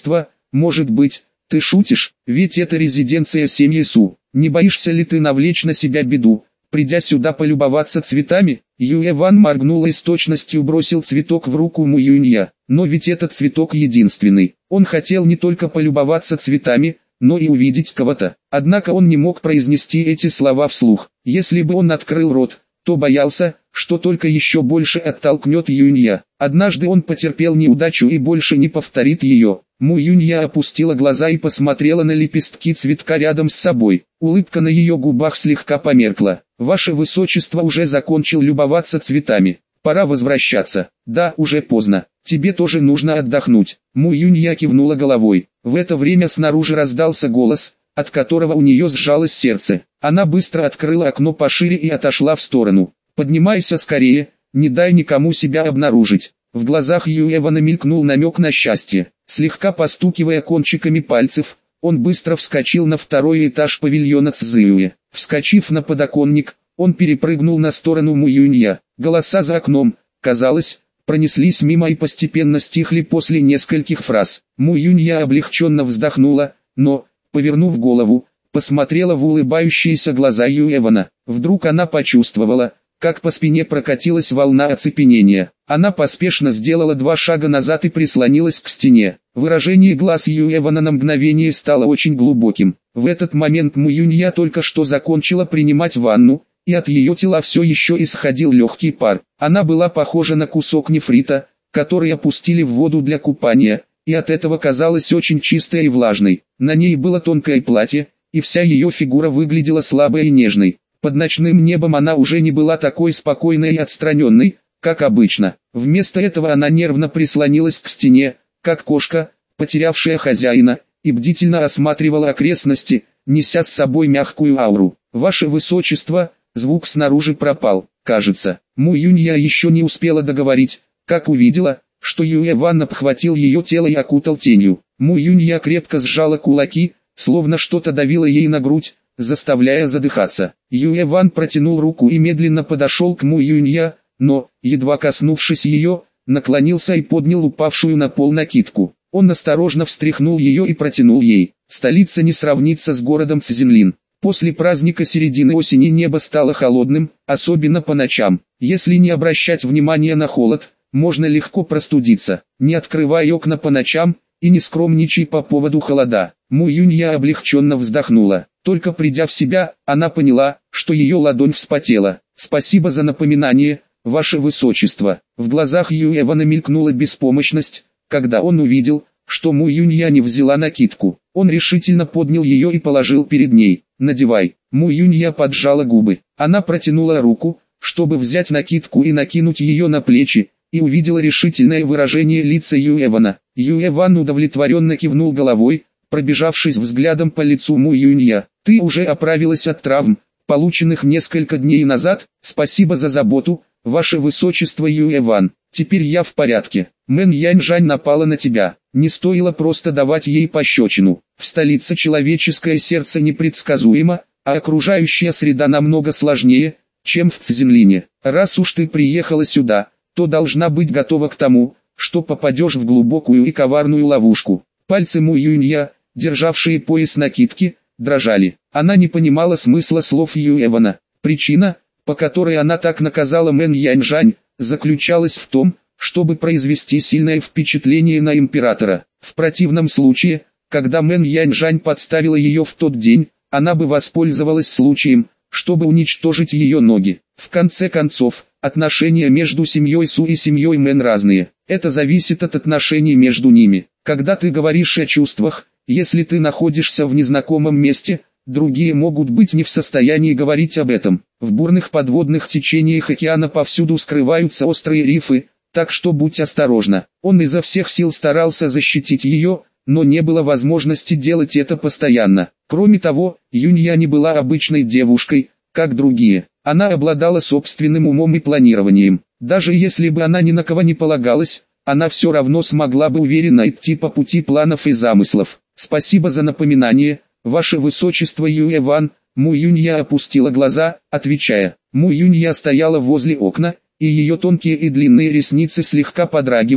может быть, ты шутишь, ведь это резиденция семьи Су. Не боишься ли ты навлечь на себя беду, придя сюда полюбоваться цветами? Юэ Ван моргнул и с точностью бросил цветок в руку Му Юнья. Но ведь этот цветок единственный. Он хотел не только полюбоваться цветами, но и увидеть кого-то. Однако он не мог произнести эти слова вслух. Если бы он открыл рот, то боялся, что только еще больше оттолкнет Юнья. Однажды он потерпел неудачу и больше не повторит ее. Му Юнья опустила глаза и посмотрела на лепестки цветка рядом с собой. Улыбка на ее губах слегка померкла. «Ваше Высочество уже закончил любоваться цветами. Пора возвращаться». «Да, уже поздно. Тебе тоже нужно отдохнуть». Му Юнья кивнула головой. В это время снаружи раздался голос, от которого у нее сжалось сердце. Она быстро открыла окно пошире и отошла в сторону. «Поднимайся скорее, не дай никому себя обнаружить». В глазах Юэ Вана мелькнул намек на счастье. Слегка постукивая кончиками пальцев, он быстро вскочил на второй этаж павильона Цзюэ. Вскочив на подоконник, он перепрыгнул на сторону Му Юнья. Голоса за окном, казалось, пронеслись мимо и постепенно стихли после нескольких фраз. Му Юнья облегченно вздохнула, но, повернув голову, посмотрела в улыбающиеся глаза Юэ Вана. Вдруг она почувствовала, как по спине прокатилась волна оцепенения. Она поспешно сделала 2 шага назад и прислонилась к стене. Выражение глаз Юэ Вана на мгновение стало очень глубоким. В этот момент Му Юнья только что закончила принимать ванну, и от ее тела все еще исходил легкий пар. Она была похожа на кусок нефрита, который опустили в воду для купания, и от этого казалась очень чистой и влажной. На ней было тонкое платье, и вся ее фигура выглядела слабой и нежной. Под ночным небом она уже не была такой спокойной и отстраненной, как обычно. Вместо этого она нервно прислонилась к стене, как кошка, потерявшая хозяина, и бдительно осматривала окрестности, неся с собой мягкую ауру. «Ваше Высочество», звук снаружи пропал, кажется. Му Юнья еще не успела договорить, как увидела, что Юэ Ван обхватил ее тело и окутал тенью. Му Юнья крепко сжала кулаки, словно что-то давило ей на грудь, заставляя задыхаться. Юэ Ван протянул руку и медленно подошел к Му Юнья, но, едва коснувшись ее, наклонился и поднял упавшую на пол накидку. Он осторожно встряхнул ее и протянул ей. Столица не сравнится с городом Цзинлин. После праздника середины осени небо стало холодным, особенно по ночам. Если не обращать внимания на холод, можно легко простудиться. Не открывай окна по ночам и не скромничай по поводу холода. Му Юнья облегченно вздохнула. Только придя в себя, она поняла, что ее ладонь вспотела. «Спасибо за напоминание, Ваше Высочество». В глазах Юэ Вана мелькнула беспомощность, когда он увидел, что Му Юнья не взяла накидку. Он решительно поднял ее и положил перед ней. «Надевай». Му Юнья поджала губы. Она протянула руку, чтобы взять накидку и накинуть ее на плечи, и увидела решительное выражение лица Юэ Вана. Юэ Ван удовлетворенно кивнул головой, пробежавшись взглядом по лицу Му Юнья. «Ты уже оправилась от травм, полученных несколько дней назад? Спасибо за заботу, Ваше Высочество Юэ Ван. Теперь я в порядке. Мэн Яньжань напала на тебя. Не стоило просто давать ей пощечину. В столице человеческое сердце непредсказуемо, а окружающая среда намного сложнее, чем в Цзинлине. Раз уж ты приехала сюда, то должна быть готова к тому, что попадешь в глубокую и коварную ловушку». Пальцы Му Юнья, державшие пояс накидки, дрожали. Она не понимала смысла слов Юэ Вана. Причина, по которой она так наказала Мэн Яньжань, заключалась в том, чтобы произвести сильное впечатление на императора. В противном случае, когда Мэн Яньжань подставила ее в тот день, она бы воспользовалась случаем, чтобы уничтожить ее ноги. В конце концов, отношения между семьей Су и семьей Мэн разные. Это зависит от отношений между ними. Когда ты говоришь о чувствах, если ты находишься в незнакомом месте, другие могут быть не в состоянии говорить об этом. В бурных подводных течениях океана повсюду скрываются острые рифы, так что будь осторожна. Он изо всех сил старался защитить ее, но не было возможности делать это постоянно. Кроме того, Юнья не была обычной девушкой, как другие. Она обладала собственным умом и планированием. Даже если бы она ни на кого не полагалась, она все равно смогла бы уверенно идти по пути планов и замыслов. «Спасибо за напоминание, Ваше Высочество Юэ Ван». Му Юнья опустила глаза, отвечая. Му Юнья стояла возле окна, и ее тонкие и длинные ресницы слегка подрагивали,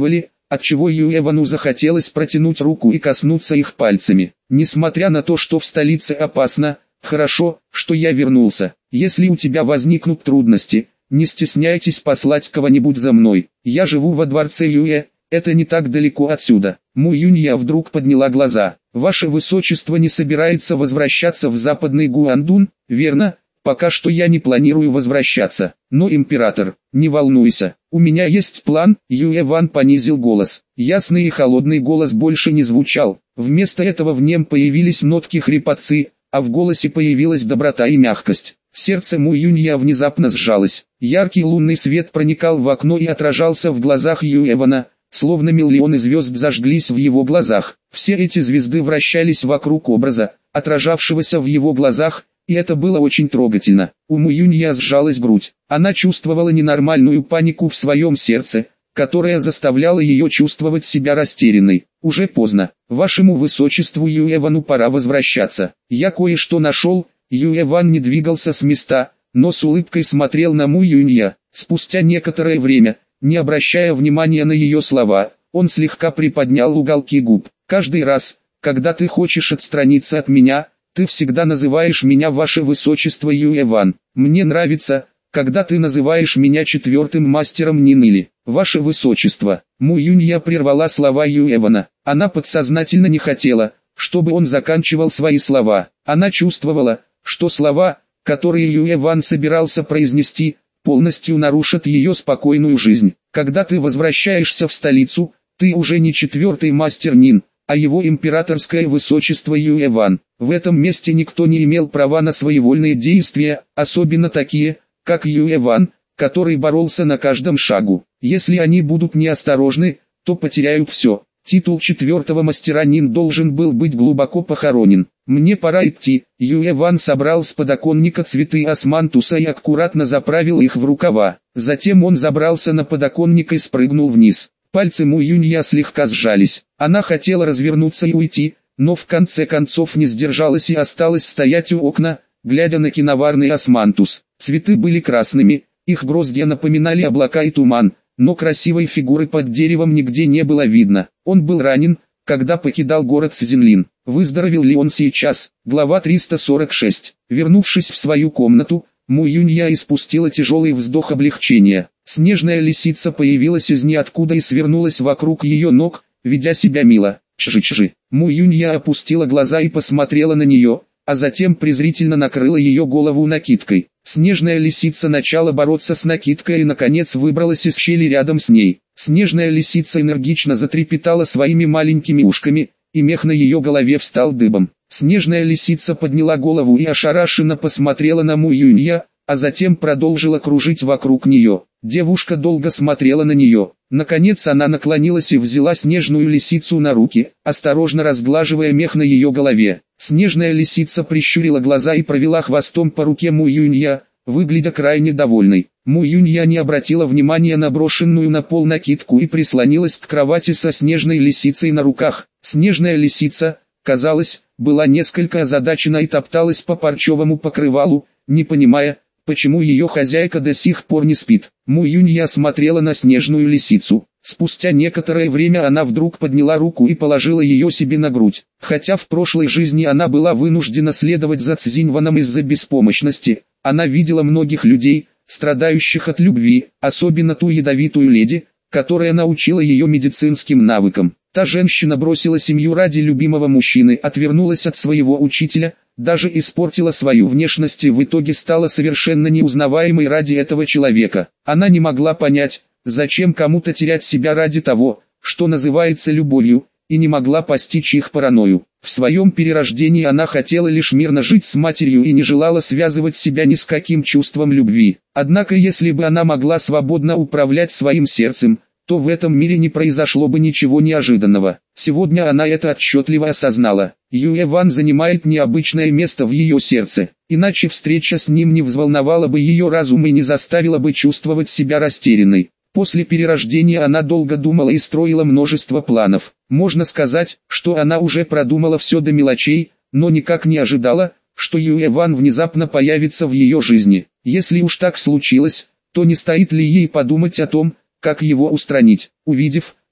отчего Юэвану захотелось протянуть руку и коснуться их пальцами. Несмотря на то, что в столице опасно, хорошо, что я вернулся. Если у тебя возникнут трудности, не стесняйтесь послать кого-нибудь за мной. Я живу во дворце Юэ, это не так далеко отсюда. Му Юнья вдруг подняла глаза. Ваше Высочество не собирается возвращаться в Западный Гуандун, верно? Пока что я не планирую возвращаться. Но, император, не волнуйся, у меня есть план. Юэ Ван понизил голос. Ясный и холодный голос больше не звучал. Вместо этого в нем появились нотки хрипотцы, а в голосе появилась доброта и мягкость. Сердце Му Юнья внезапно сжалось. Яркий лунный свет проникал в окно и отражался в глазах Юэвана, словно миллионы звезд зажглись в его глазах. Все эти звезды вращались вокруг образа, отражавшегося в его глазах, и это было очень трогательно. У Му Юнья сжалась грудь. Она чувствовала ненормальную панику в своем сердце, которая заставляла ее чувствовать себя растерянной. Уже поздно. Вашему Высочеству Юэвану пора возвращаться. Я кое-что нашел. Юэван не двигался с места, но с улыбкой смотрел на Му Юнья. Спустя некоторое время, не обращая внимания на ее слова, он слегка приподнял уголки губ. Каждый раз, когда ты хочешь отстраниться от меня, ты всегда называешь меня Ваше Высочество Юэван. Мне нравится, когда ты называешь меня четвертым мастером Нин или Ваше Высочество. Му Юнья прервала слова Юэвана. Она подсознательно не хотела, чтобы он заканчивал свои слова. Она чувствовала, что слова, которые Юэван собирался произнести, полностью нарушат ее спокойную жизнь. Когда ты возвращаешься в столицу, ты уже не четвертый мастер Нин, а его императорское высочество Юэван. В этом месте никто не имел права на своевольные действия, особенно такие, как Юэван, который боролся на каждом шагу. Если они будут неосторожны, то потеряют все. Титул четвертого мастера Нин должен был быть глубоко похоронен. Мне пора идти. Юэван собрал с подоконника цветы османтуса и аккуратно заправил их в рукава. Затем он забрался на подоконник и спрыгнул вниз. Пальцы Му Юнья слегка сжались. Она хотела развернуться и уйти, но в конце концов не сдержалась и осталась стоять у окна, глядя на киноварный османтус. Цветы были красными, их гроздья напоминали облака и туман, но красивой фигуры под деревом нигде не было видно. Он был ранен, когда покидал город Цзинлин. Выздоровел ли он сейчас? Глава 346. Вернувшись в свою комнату, Му Юнья испустила тяжелый вздох облегчения. Снежная лисица появилась из ниоткуда и свернулась вокруг ее ног, ведя себя мило. Чжи-чжи. Му Юнья опустила глаза и посмотрела на нее, а затем презрительно накрыла ее голову накидкой. Снежная лисица начала бороться с накидкой и наконец выбралась из щели рядом с ней. Снежная лисица энергично затрепетала своими маленькими ушками, и мех на ее голове встал дыбом. Снежная лисица подняла голову и ошарашенно посмотрела на Му Юнья, а затем продолжила кружить вокруг нее. Девушка долго смотрела на нее. Наконец она наклонилась и взяла снежную лисицу на руки, осторожно разглаживая мех на ее голове. Снежная лисица прищурила глаза и провела хвостом по руке Му Юнья, выглядя крайне довольной. Му Юнья не обратила внимания на брошенную на пол накидку и прислонилась к кровати со снежной лисицей на руках. Снежная лисица, казалось, была несколько озадачена и топталась по парчевому покрывалу, не понимая, почему ее хозяйка до сих пор не спит. Му Юнья смотрела на снежную лисицу. Спустя некоторое время она вдруг подняла руку и положила ее себе на грудь. Хотя в прошлой жизни она была вынуждена следовать за Цзиньваном из-за беспомощности, она видела многих людей, страдающих от любви, особенно ту ядовитую леди, которая научила ее медицинским навыкам. Та женщина бросила семью ради любимого мужчины, отвернулась от своего учителя, даже испортила свою внешность и в итоге стала совершенно неузнаваемой ради этого человека. Она не могла понять, зачем кому-то терять себя ради того, что называется любовью, и не могла постичь их паранойю. В своем перерождении она хотела лишь мирно жить с матерью и не желала связывать себя ни с каким чувством любви. Однако если бы она могла свободно управлять своим сердцем, то в этом мире не произошло бы ничего неожиданного. Сегодня она это отчетливо осознала. Юэван занимает необычное место в ее сердце, иначе встреча с ним не взволновала бы ее разум и не заставила бы чувствовать себя растерянной. После перерождения она долго думала и строила множество планов. Можно сказать, что она уже продумала все до мелочей, но никак не ожидала, что Юэван внезапно появится в ее жизни. Если уж так случилось, то не стоит ли ей подумать о том, как его устранить. Увидев,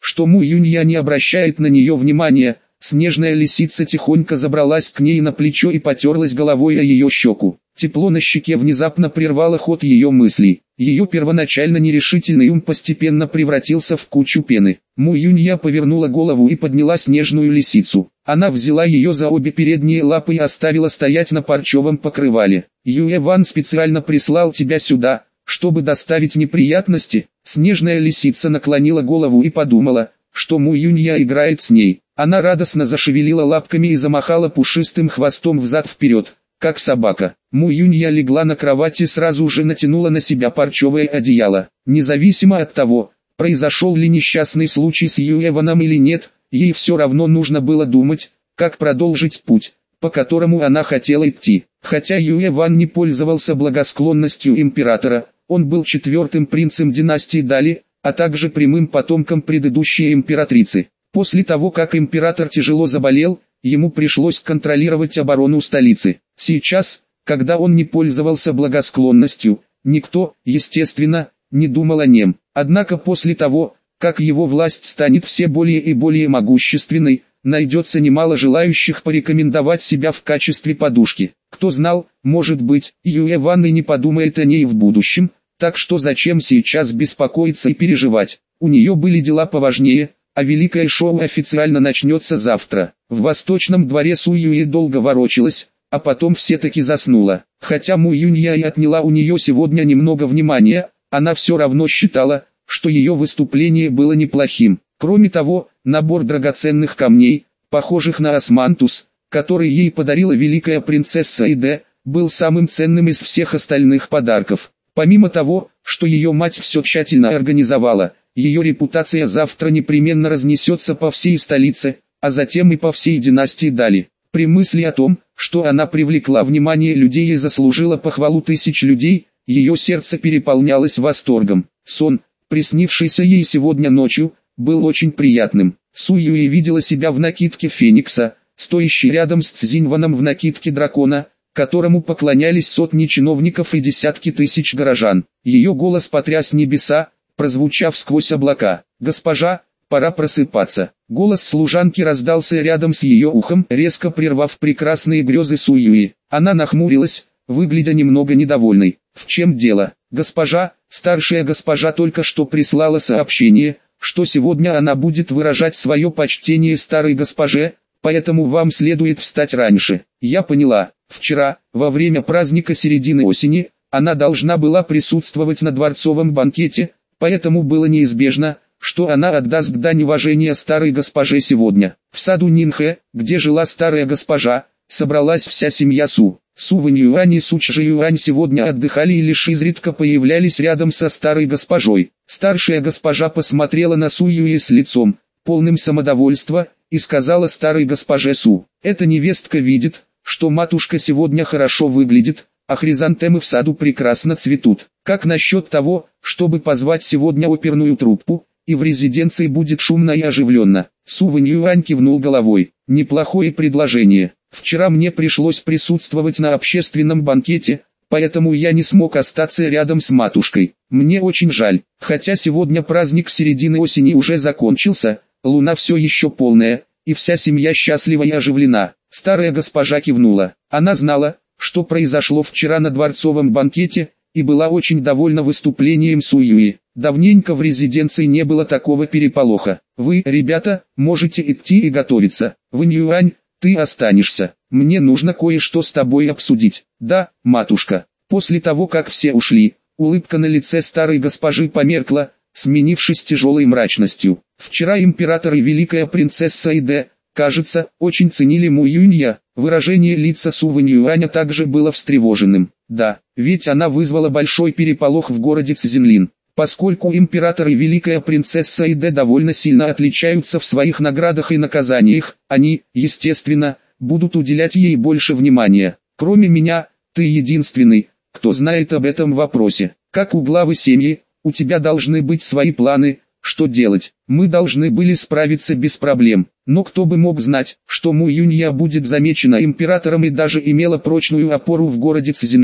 что Му Юнья не обращает на нее внимания, снежная лисица тихонько забралась к ней на плечо и потерлась головой о ее щеку. Тепло на щеке внезапно прервало ход ее мыслей. Ее первоначально нерешительный ум постепенно превратился в кучу пены. Му Юнья повернула голову и подняла снежную лисицу. Она взяла ее за обе передние лапы и оставила стоять на парчевом покрывале. «Юэ Ван специально прислал тебя сюда, чтобы доставить неприятности». Снежная лисица наклонила голову и подумала, что Му Юнья играет с ней. Она радостно зашевелила лапками и замахала пушистым хвостом взад-вперед, как собака. Му Юнья легла на кровать и сразу же натянула на себя парчевое одеяло. Независимо от того, произошел ли несчастный случай с Юэваном или нет, ей все равно нужно было думать, как продолжить путь, по которому она хотела идти. Хотя Юэван не пользовался благосклонностью императора, он был четвертым принцем династии Дали, а также прямым потомком предыдущей императрицы. После того, как император тяжело заболел, ему пришлось контролировать оборону столицы. Сейчас, когда он не пользовался благосклонностью, никто, естественно, не думал о нем. Однако после того, как его власть станет все более и более могущественной, найдется немало желающих порекомендовать себя в качестве подушки. Кто знал, может быть, Юэван и не подумает о ней в будущем, так что зачем сейчас беспокоиться и переживать? У нее были дела поважнее, а великое шоу официально начнется завтра. В восточном дворе Су Юэ долго ворочалась, а потом все-таки заснула. Хотя Му Юнья и отняла у нее сегодня немного внимания, она все равно считала, что ее выступление было неплохим. Кроме того, набор драгоценных камней, похожих на османтус, который ей подарила великая принцесса Иде, был самым ценным из всех остальных подарков. Помимо того, что ее мать все тщательно организовала, ее репутация завтра непременно разнесется по всей столице, а затем и по всей династии Дали. При мысли о том, что она привлекла внимание людей и заслужила похвалу тысяч людей, ее сердце переполнялось восторгом. Сон, приснившийся ей сегодня ночью, был очень приятным. Су Юэ видела себя в накидке Феникса, стоящей рядом с Цзиньваном в накидке дракона, которому поклонялись сотни чиновников и десятки тысяч горожан. Ее голос потряс небеса, прозвучав сквозь облака. «Госпожа, пора просыпаться». Голос служанки раздался рядом с ее ухом, резко прервав прекрасные грезы Су Юэ. Она нахмурилась, выглядя немного недовольной. «В чем дело?» «Госпожа, старшая госпожа только что прислала сообщение, что сегодня она будет выражать свое почтение старой госпоже, поэтому вам следует встать раньше». «Я поняла. Вчера, во время праздника середины осени, она должна была присутствовать на дворцовом банкете, поэтому было неизбежно, что она отдаст дань уважения старой госпоже сегодня». В саду Нинхэ, где жила старая госпожа, собралась вся семья Су. Су Вэньюань и Су Чжэюань сегодня отдыхали и лишь изредка появлялись рядом со старой госпожой. Старшая госпожа посмотрела на Су Юэ с лицом, полным самодовольства, и сказала старой госпоже Су: «Эта невестка видит, что матушка сегодня хорошо выглядит, а хризантемы в саду прекрасно цветут. Как насчет того, чтобы позвать сегодня оперную труппу, и в резиденции будет шумно и оживленно?» Су Вэньюань кивнул головой. «Неплохое предложение. Вчера мне пришлось присутствовать на общественном банкете, поэтому я не смог остаться рядом с матушкой. Мне очень жаль. Хотя сегодня праздник середины осени уже закончился, луна все еще полная, и вся семья счастлива и оживлена». Старая госпожа кивнула. Она знала, что произошло вчера на дворцовом банкете, и была очень довольна выступлением Су Юэ. Давненько в резиденции не было такого переполоха. «Вы, ребята, можете идти и готовиться. Вэньюань, ты останешься. Мне нужно кое-что с тобой обсудить». «Да, матушка». После того, как все ушли, улыбка на лице старой госпожи померкла, сменившись тяжелой мрачностью. Вчера император и великая принцесса Иде, кажется, очень ценили Му Юнья. Выражение лица Су Вэньюаня также было встревоженным. Да, ведь она вызвала большой переполох в городе Цзинлин. Поскольку император и великая принцесса Иде довольно сильно отличаются в своих наградах и наказаниях, они, естественно, будут уделять ей больше внимания. Кроме меня, ты единственный, кто знает об этом вопросе. Как у главы семьи, у тебя должны быть свои планы, что делать. Мы должны были справиться без проблем. Но кто бы мог знать, что Му Юнья будет замечена императором и даже имела прочную опору в городе Цзинлин.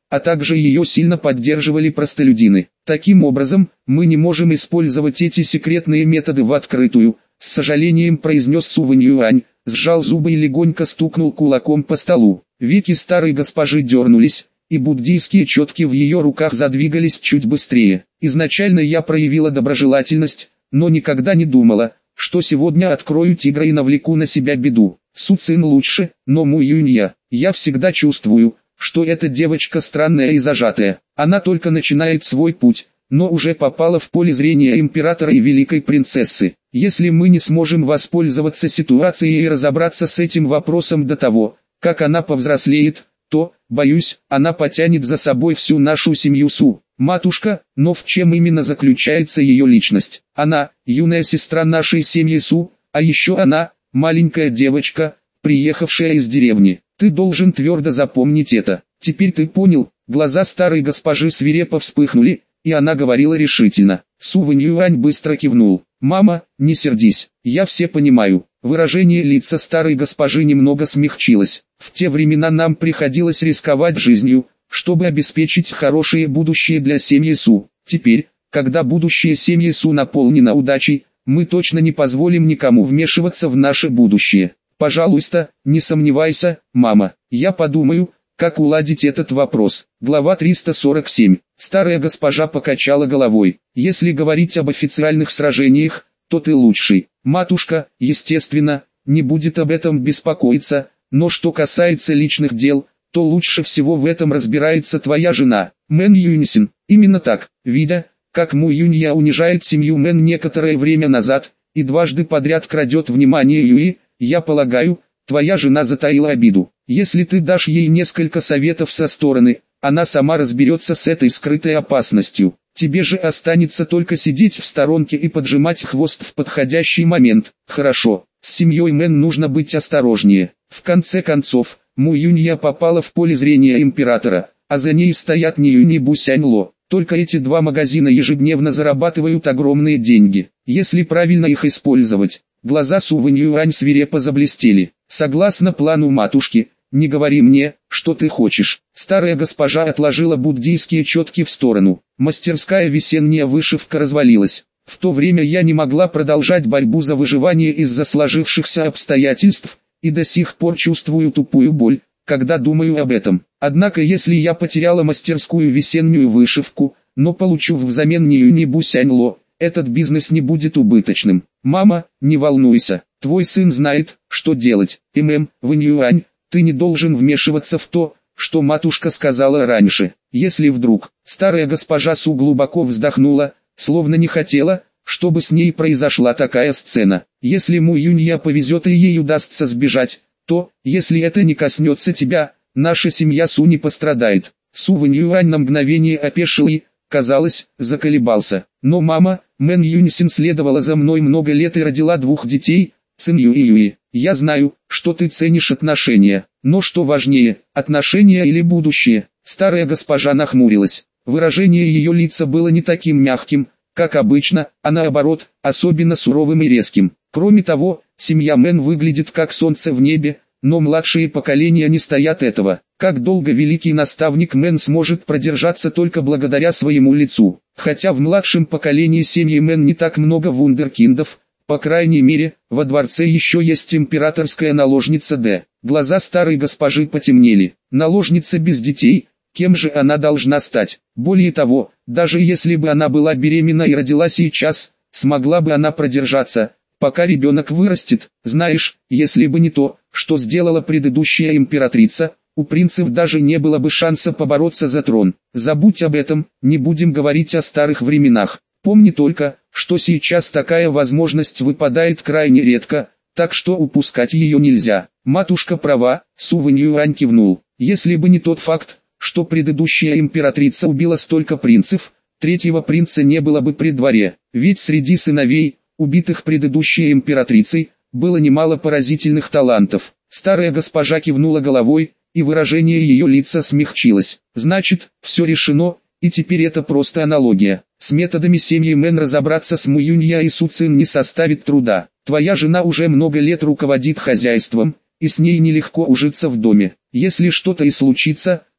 а также ее сильно поддерживали простолюдины. Таким образом, мы не можем использовать эти секретные методы в открытую, с сожалением произнес Су Вэньюань, сжал зубы и легонько стукнул кулаком по столу. Веки старой госпожи дернулись, и буддийские четки в ее руках задвигались чуть быстрее. Изначально я проявила доброжелательность, но никогда не думала, что сегодня открою тигра и навлеку на себя беду. Су Цин лучше, но Му Юнья, я всегда чувствую, что эта девочка странная и зажатая. Она только начинает свой путь, но уже попала в поле зрения императора и великой принцессы. Если мы не сможем воспользоваться ситуацией и разобраться с этим вопросом до того, как она повзрослеет, то, боюсь, она потянет за собой всю нашу семью Су. Матушка, но в чем именно заключается ее личность? Она, юная сестра нашей семьи Су, а еще она, маленькая девочка, приехавшая из деревни. Ты должен твердо запомнить это. Теперь ты понял? Глаза старой госпожи свирепо вспыхнули, и она говорила решительно. Су Вэньюань быстро кивнул. «Мама, не сердись, я все понимаю». Выражение лица старой госпожи немного смягчилось. В те времена нам приходилось рисковать жизнью, чтобы обеспечить хорошее будущее для семьи Су. Теперь, когда будущее семьи Су наполнено удачей, мы точно не позволим никому вмешиваться в наше будущее. Пожалуйста, не сомневайся, мама. Я подумаю, как уладить этот вопрос. Глава 347. Старая госпожа покачала головой. Если говорить об официальных сражениях, то ты лучший. Матушка, естественно, не будет об этом беспокоиться, но что касается личных дел, то лучше всего в этом разбирается твоя жена, Мэн Юньсин. Именно так, видя, как Му Юнья унижает семью Мэн некоторое время назад, и дважды подряд крадет внимание Юи, я полагаю, твоя жена затаила обиду. Если ты дашь ей несколько советов со стороны, она сама разберется с этой скрытой опасностью. Тебе же останется только сидеть в сторонке и поджимать хвост в подходящий момент. Хорошо, с семьей Мэн нужно быть осторожнее. В конце концов, Му Юнья попала в поле зрения императора, а за ней стоят Ни Юнь и Бусяньло. Только эти два магазина ежедневно зарабатывают огромные деньги. Если правильно их использовать, глаза Су Вэньюань свирепо заблестели. Согласно плану матушки, не говори мне, что ты хочешь. Старая госпожа отложила буддийские четки в сторону. Мастерская весенняя вышивка развалилась. В то время я не могла продолжать борьбу за выживание из-за сложившихся обстоятельств, и до сих пор чувствую тупую боль, когда думаю об этом. Однако если я потеряла мастерскую весеннюю вышивку, но получу взамен Ни Юнь и Бусяньло, этот бизнес не будет убыточным. Мама, не волнуйся, твой сын знает, что делать. Вэньюань, ты не должен вмешиваться в то, что матушка сказала раньше. Если вдруг, старая госпожа Су глубоко вздохнула, словно не хотела, чтобы с ней произошла такая сцена. Если Му Юнья повезет и ей удастся сбежать, то, если это не коснется тебя, наша семья Су не пострадает. Су Вэньюань на мгновение опешил и, казалось, заколебался. Но мама, Мэн Юньсин следовала за мной много лет и родила двух детей, Цин Ю и Юи. Я знаю, что ты ценишь отношения, но что важнее, отношения или будущее? Старая госпожа нахмурилась. Выражение ее лица было не таким мягким, как обычно, а наоборот, особенно суровым и резким. Кроме того, семья Мэн выглядит как солнце в небе, но младшие поколения не стоят этого. Как долго великий наставник Мэн сможет продержаться только благодаря своему лицу? Хотя в младшем поколении семьи Мэн не так много вундеркиндов, по крайней мере, во дворце еще есть императорская наложница Д. Глаза старой госпожи потемнели. Наложница без детей, кем же она должна стать? Более того, даже если бы она была беременна и родила сейчас, смогла бы она продержаться, пока ребенок вырастет? Знаешь, если бы не то, что сделала предыдущая императрица, у принцев даже не было бы шанса побороться за трон. Забудь об этом, не будем говорить о старых временах. Помни только, что сейчас такая возможность выпадает крайне редко, так что упускать ее нельзя. Матушка права, Су Вэньюань кивнул. Если бы не тот факт, что предыдущая императрица убила столько принцев, третьего принца не было бы при дворе. Ведь среди сыновей, убитых предыдущей императрицей, было немало поразительных талантов. Старая госпожа кивнула головой, и выражение ее лица смягчилось. Значит, все решено, и теперь это просто аналогия. С методами семьи Мэн разобраться с Му Юнья и Су Цин не составит труда. Твоя жена уже много лет руководит хозяйством, и с ней нелегко ужиться в доме. Если что-то и случится,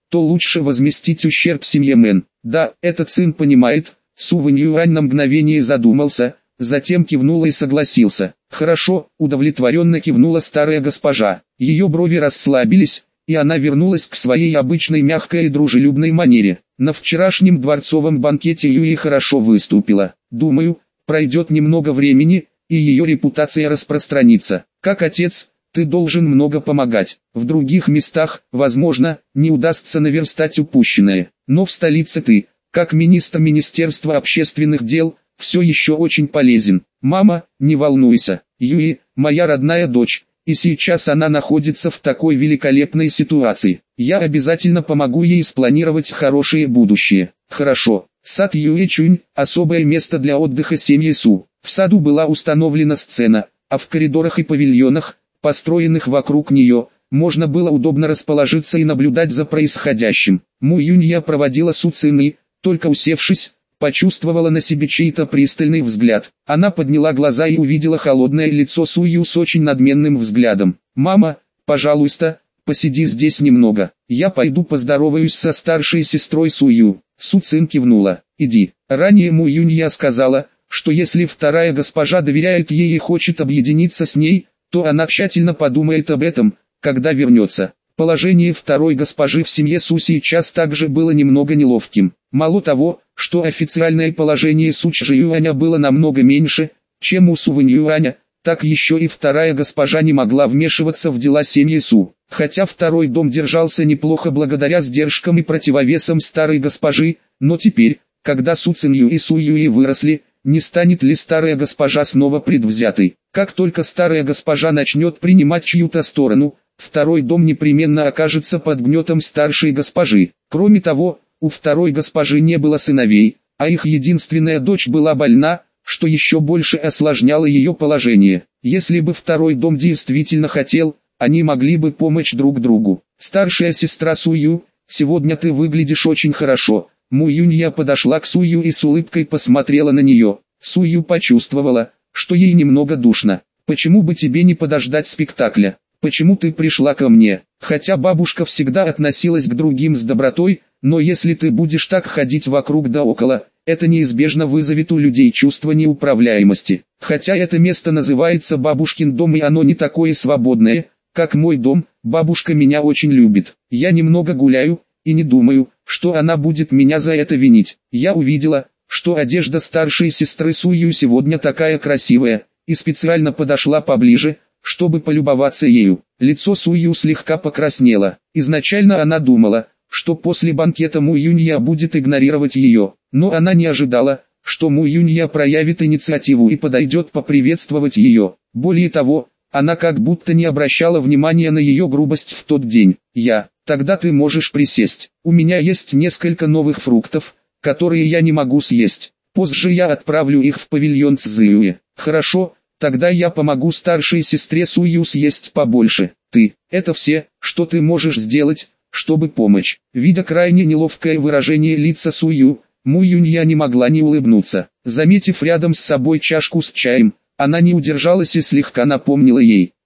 то лучше возместить ущерб семье Мэн. Да, этот сын понимает. Су Вэньюань на мгновение задумался, затем кивнула и согласился. Хорошо, удовлетворенно кивнула старая госпожа. Ее брови расслабились, и она вернулась к своей обычной мягкой и дружелюбной манере. На вчерашнем дворцовом банкете Юи хорошо выступила. Думаю, пройдет немного времени, и ее репутация распространится. Как отец, ты должен много помогать. В других местах, возможно, не удастся наверстать упущенное. Но в столице ты, как министр Министерства общественных дел, все еще очень полезен. Мама, не волнуйся, Юи, моя родная дочь, и сейчас она находится в такой великолепной ситуации. Я обязательно помогу ей спланировать хорошее будущее. Хорошо. Сад Юэ-Чунь – особое место для отдыха семьи Су. В саду была установлена сцена, а в коридорах и павильонах, построенных вокруг нее, можно было удобно расположиться и наблюдать за происходящим. Му Юнья проводила Су Цины, только усевшись, почувствовала на себе чей-то пристальный взгляд. Она подняла глаза и увидела холодное лицо Су Ю с очень надменным взглядом. «Мама, пожалуйста, посиди здесь немного, я пойду поздороваюсь со старшей сестрой Су Ю». Су Цин кивнула. «Иди». Ранее Му Юнья сказала, что если вторая госпожа доверяет ей и хочет объединиться с ней, то она тщательно подумает об этом, когда вернется. Положение второй госпожи в семье Су сейчас также было немного неловким. Мало того, что официальное положение Су Чжиюаня было намного меньше, чем у Су Вэньюаня, так еще и вторая госпожа не могла вмешиваться в дела семьи Су. Хотя второй дом держался неплохо благодаря сдержкам и противовесам старой госпожи, но теперь, когда Су Цинью и Су Юи выросли, не станет ли старая госпожа снова предвзятой? Как только старая госпожа начнет принимать чью-то сторону, второй дом непременно окажется под гнетом старшей госпожи. Кроме того, у второй госпожи не было сыновей, а их единственная дочь была больна, что еще больше осложняло ее положение. Если бы второй дом действительно хотел, они могли бы помочь друг другу. Старшая сестра Су Ю, сегодня ты выглядишь очень хорошо. Му Юнья подошла к Су Ю и с улыбкой посмотрела на нее. Су Ю почувствовала, что ей немного душно. Почему бы тебе не подождать спектакля? Почему ты пришла ко мне? Хотя бабушка всегда относилась к другим с добротой, но если ты будешь так ходить вокруг да около, это неизбежно вызовет у людей чувство неуправляемости. Хотя это место называется бабушкин дом и оно не такое свободное, как мой дом, бабушка меня очень любит. Я немного гуляю, и не думаю, что она будет меня за это винить. Я увидела, что одежда старшей сестры Су Ю сегодня такая красивая, и специально подошла поближе, чтобы полюбоваться ею. Лицо Су Ю слегка покраснело. Изначально она думала, что после банкета Му Юнья будет игнорировать ее, но она не ожидала, что Му Юнья проявит инициативу и подойдет поприветствовать ее. Более того, она как будто не обращала внимания на ее грубость в тот день. Тогда ты можешь присесть. У меня есть несколько новых фруктов, которые я не могу съесть. Позже я отправлю их в павильон Цзюэ. Хорошо, тогда я помогу старшей сестре Су Ю съесть побольше. Это все, что ты можешь сделать, чтобы помочь. Видя крайне неловкое выражение лица Су Ю, Му Юнья не могла не улыбнуться. Заметив рядом с собой чашку с чаем, она не удержалась и слегка напомнила ей.